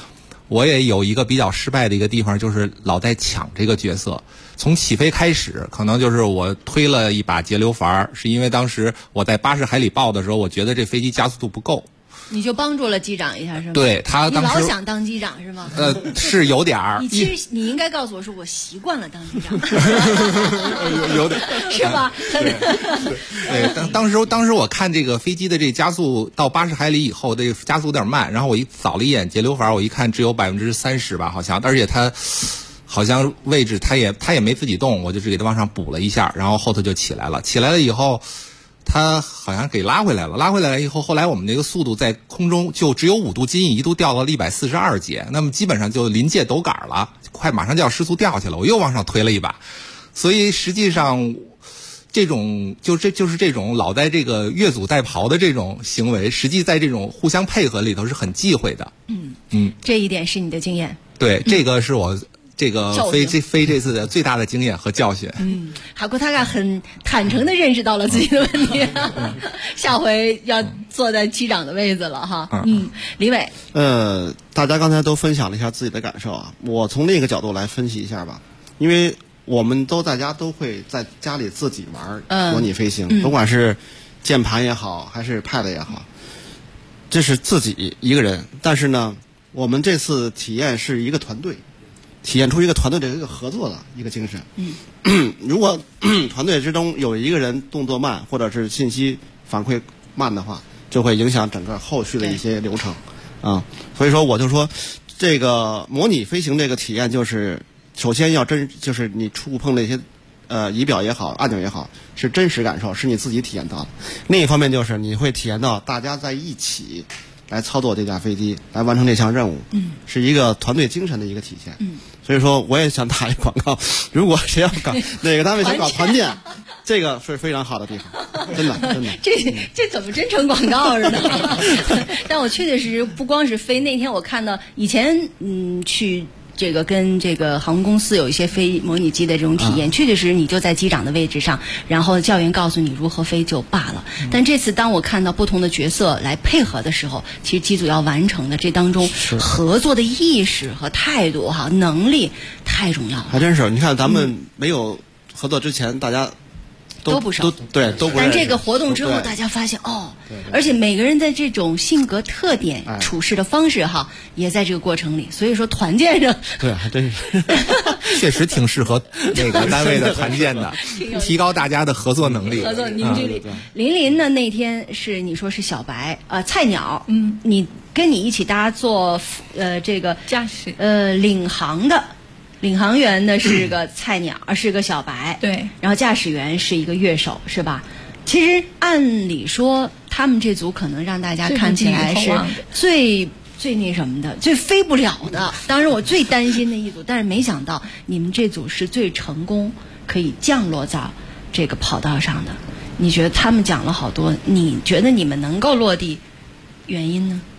我也有一个比较失败的一个地方，就是老在抢这个角色。从起飞开始，可能就是我推了一把节流阀，是因为当时我在80海里报的时候，我觉得这飞机加速度不够。 你就帮助了机长一下是吗？ 对，他当时你老想当机长是吗？ 是有点儿。 其实你应该告诉我，说我习惯了当机长。 有点是吧？ 对，当时我看这个飞机的这加速到80海里以后，这个加速有点慢，然后我一扫了一眼节流阀，我一看只有30%吧，好像，而且它好像位置它也没自己动，我就是给它往上补了一下，然后后头就起来了。起来了以后，它好像给拉回来了。拉回来以后，后来我们这个速度在空中就只有5度斤，一度掉到了142节，那么基本上就临界陡杆了，马上就要失速掉下去了。我又往上推了一把，所以实际上这种就是这种老在这个越俎代庖的这种行为，实际在这种互相配合里头是很忌讳的。 这一点是你的经验。 对，这个是我这个飞这次的最大的经验和教训。 海库塔卡很坦诚地认识到了自己的问题，下回要坐在机长的位子了哈。李伟， 大家刚才都分享了一下自己的感受啊，我从另一个角度来分析一下吧，因为我们都在家都会在家里自己玩模拟飞行，甭管是键盘也好，还是 pad 也好，这是自己一个人。但是呢，我们这次体验是一个团队。体现出一个团队的一个合作的一个精神。如果团队之中有一个人动作慢，或者是信息反馈慢的话，就会影响整个后续的一些流程啊。所以说，我就说这个模拟飞行这个体验，就是首先要就是你触碰那些仪表也好，按钮也好，是真实感受，是你自己体验到的。另一方面就是你会体验到大家在一起来操作这架飞机，来完成这项任务，是一个团队精神的一个体现。所以说，我也想打一广告，如果谁要搞哪个单位想搞团建，这个是非常好的地方，真的。 这怎么真成广告似的？但我确确实实不光是飞，那天我看到以前去这个跟这个航空公司有一些飞模拟机的这种体验，确确实实你就在机长的位置上，然后教员告诉你如何飞就罢了。但这次当我看到不同的角色来配合的时候，其实机组要完成的这当中合作的意识和态度哈，能力太重要了。 还真是，你看咱们没有合作之前，大家都不熟， 对，都不认识。 但这个活动之后，大家发现而且每个人的这种性格特点、处事的方式哈，也在这个过程里。所以说团建上， 对，还真是， 确实挺适合那个单位的团建的，提高大家的合作能力、 合作凝聚力。林林呢，那天是你说是小白菜鸟，你跟你一起大家做这个驾驶领航员呢是个菜鸟，是个小白， 对， 然后驾驶员是一个乐手，是吧？其实按理说，他们这组可能让大家看起来是最那什么的，最飞不了的。当然，我最担心的一组，但是没想到你们这组是最成功，可以降落到这个跑道上的。你觉得他们讲了好多，你觉得你们能够落地，原因呢？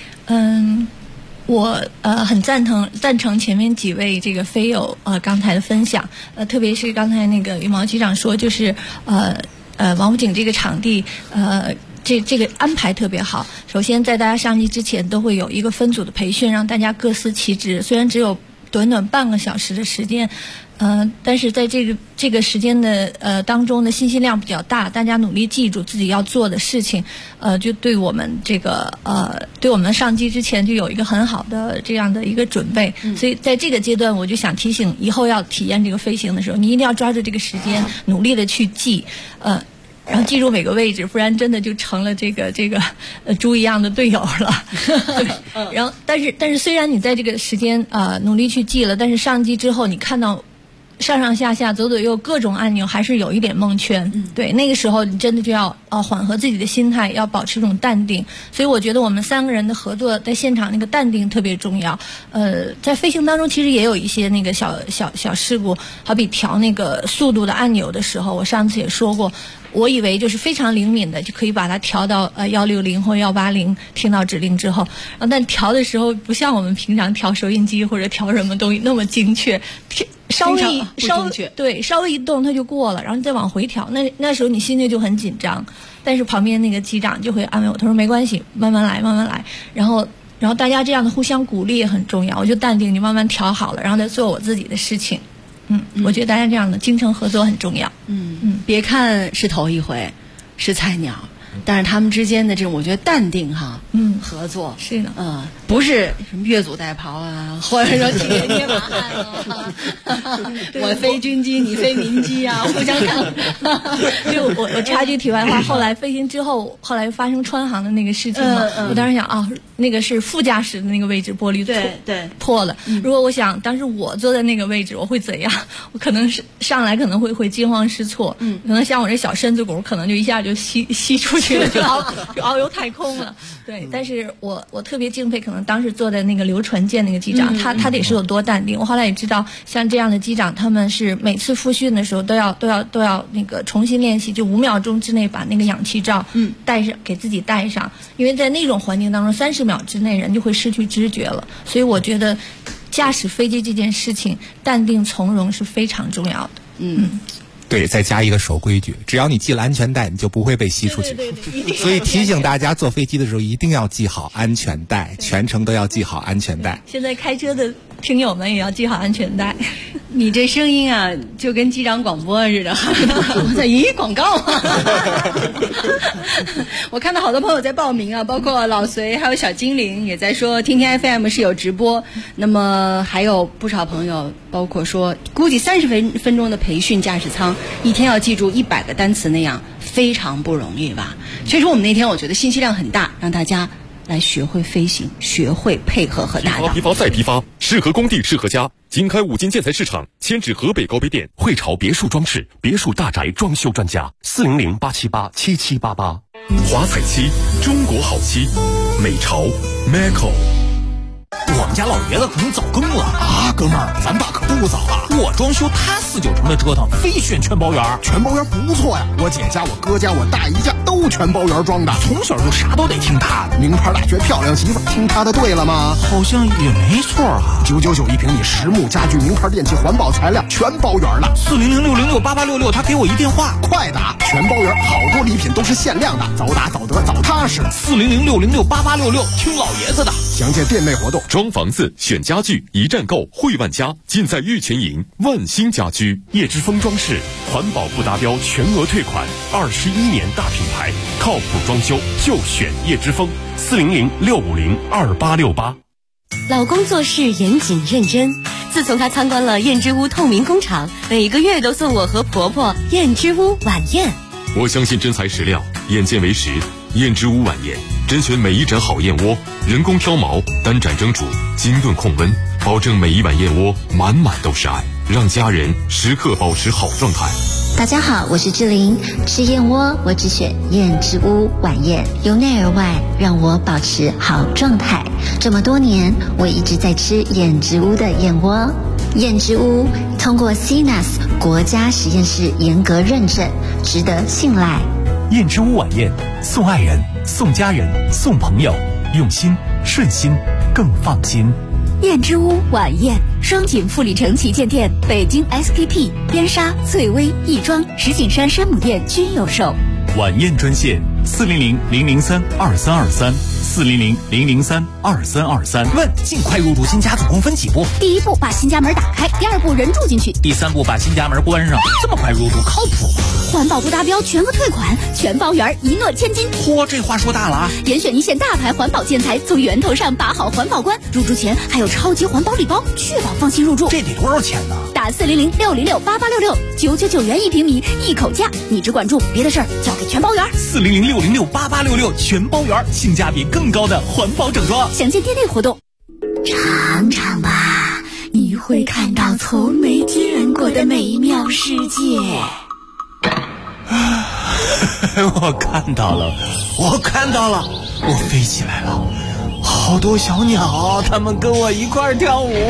我很赞成前面几位这个飞友刚才的分享，特别是刚才那个羽毛机长说，就是王府井这个场地这个安排特别好。首先在大家上机之前都会有一个分组的培训，让大家各司其职。虽然只有短短半个小时的时间，但是在这个时间的当中的信息量比较大，大家努力记住自己要做的事情，就对我们这个对我们上机之前就有一个很好的这样的一个准备。所以在这个阶段，我就想提醒以后要体验这个飞行的时候，你一定要抓住这个时间，努力的去记，然后记住每个位置，不然真的就成了这个猪一样的队友了。然后，但是虽然你在这个时间努力去记了，但是上机之后你看到上上下下左左右各种按钮，还是有一点蒙圈。对，那个时候你真的就要缓和自己的心态，要保持这种淡定。所以我觉得我们3个人的合作在现场那个淡定特别重要。在飞行当中其实也有一些那个小事故，好比调那个速度的按钮的时候，我上次也说过。我以为就是非常灵敏的就可以把它调到160或180，听到指令之后，但调的时候不像我们平常调收音机或者调什么东西那么精确，稍微一动它就过了，然后你再往回调，那时候你心里就很紧张，但是旁边那个机长就会安慰我，他说没关系，慢慢来，然后然后大家这样的互相鼓励也很重要，我就淡定，你慢慢调好了，然后再做我自己的事情。我觉得大家这样的精诚合作很重要。 别看是头一回，是菜鸟，但是他们之间的这种，我觉得淡定哈，合作是的， 不是什么越俎代庖啊，或者说铁捏马汉啊，我非军机你非民机啊，互相看。 就我插句题外话，后来飞行之后，后来发生川航的那个事情嘛，我当时想啊，那个是副驾驶的那个位置玻璃破了。如果我想当时我坐在那个位置，我会怎样？我可能是上来可能会惊慌失措，可能像我这小身子骨，可能就一下就吸出去了，就遨游太空了。对，但是我特别敬佩，可能当时坐在那个刘传健那个机长，他得是有多淡定。我后来也知道，像这样的机长，他们是每次复训的时候都要那个重新练习，就5秒钟之内把那个氧气罩带上，给自己带上，因为在那种环境当中，30秒之内人就会失去知觉了。所以我觉得驾驶飞机这件事情，淡定从容是非常重要的。 对，再加一个守规矩，只要你系了安全带，你就不会被吸出去。 对， 所以提醒大家，坐飞机的时候一定要系好安全带，全程都要系好安全带。 现在开车的听友们也要系好安全带。 你这声音啊，就跟机长广播似的。我在咦，广告啊！我看到好多朋友在报名啊，包括老隋还有小精灵也在说，听听 FM 是有直播。那么还有不少朋友，包括说估计30分钟的培训驾驶舱，一天要记住100个单词那样，非常不容易吧？确实，我们那天我觉得信息量很大，让大家来学会飞行，学会配合和搭档。 批发再批发，适合工地，适合家。经开5金建材市场迁至河北高碑店。 汇潮别墅装饰，别墅大宅装修专家，400-878-7788。 华彩漆，中国好漆，美潮 Macco。 我们家老爷子可能早更了啊，哥们儿，咱爸可不早啊！我装修，他4-9成的折腾，非选全包圆。 全包圆不错呀，我姐家、我哥家、我大姨家都全包圆装的， 从小就啥都得听他的。 名牌大学漂亮媳妇，听他的对了吗？ 好像也没错啊。 999一平米，实木家具、名牌电器、环保材料，全包圆了。 400-606-8866，他给我一电话， 快打！全包圆，好多礼品都是限量的，早打早得早踏实。 400-606-8866，听老爷子的。 详见店内活动。 装房子选家具，一站购汇万家，尽在玉泉营万兴家居。 叶之峰装饰，环保不达标全额退款，21年大品牌，靠谱装修就选叶之峰。400-650-2868。 老公做事严谨认真，自从他参观了燕之屋透明工厂，每个月都送我和婆婆燕之屋晚宴。 我相信真材实料，眼见为实。燕之屋晚宴，甄选每一盏好燕窝，人工挑毛，单盏蒸煮，精炖控温，保证每一碗燕窝满满都是爱，让家人时刻保持好状态。 大家好，我是志玲，吃燕窝我只选燕之屋晚宴，由内而外让我保持好状态。这么多年，我一直在吃燕之屋的燕窝。燕之屋通过 CNAS 国家实验室严格认证，值得信赖。 燕之屋晚宴，送爱人，送家人，送朋友，用心顺心更放心。 燕之屋晚宴，双井富力城旗舰店、北京 SKP、边沙、翠微、亦庄、石景山山姆店均有售。 晚宴专线400-003-2323，400-003-2323。 问：尽快入住新家总共分几步？ 第1步把新家门打开，第2步人住进去， 第3步把新家门关上。这么快入住靠谱吗？ 环保不达标全额退款，全包圆，一诺千金。 嚯，这话说大了啊！ 严选一线大牌环保建材，从源头上把好环保关。入住前还有超级环保礼包，确保放心入住。 这得多少钱呢？ 打400-606-8866，999元1平米，一口价。你只管住，别的事儿交给全包圆。 400-606-8866，全包圆，性价比更高的环保整装。 详见店内活动。尝尝吧，你会看到从没见过的美妙世界。 我看到了，我飞起来了，好多小鸟，它们跟我一块儿跳舞。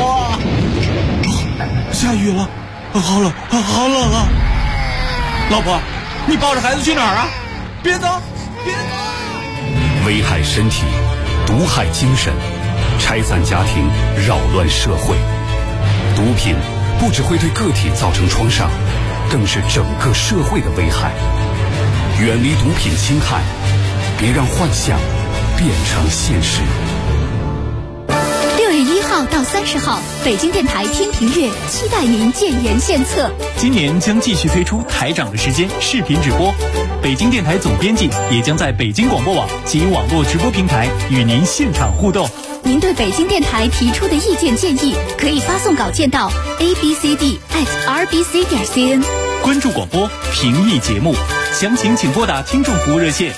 下雨了，好冷啊！老婆，你抱着孩子去哪儿啊？别走！ 危害身体，毒害精神，拆散家庭，扰乱社会。毒品不只会对个体造成创伤，更是整个社会的危害。远离毒品侵害，别让幻想变成现实。 号到30号，北京电台天平月期待您建言献策。 今年将继续推出台长的时间视频直播，北京电台总编辑也将在北京广播网及网络直播平台与您现场互动。 您对北京电台提出的意见建议，可以发送稿件到 abcd@rbc.cn。 关注广播，评议节目，详情请拨打听众服务热线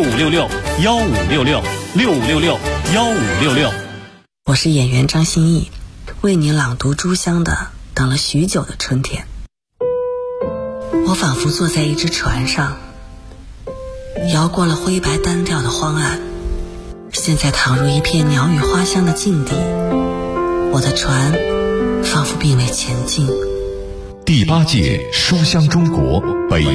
6566-1566-6566-1566。 我是演员张歆艺，为你朗读朱湘的《等了许久的春天》。我仿佛坐在一只船上，摇过了灰白单调的荒岸，现在躺入一片鸟语花香的境地，我的船仿佛并未前进。 第8届书香中国北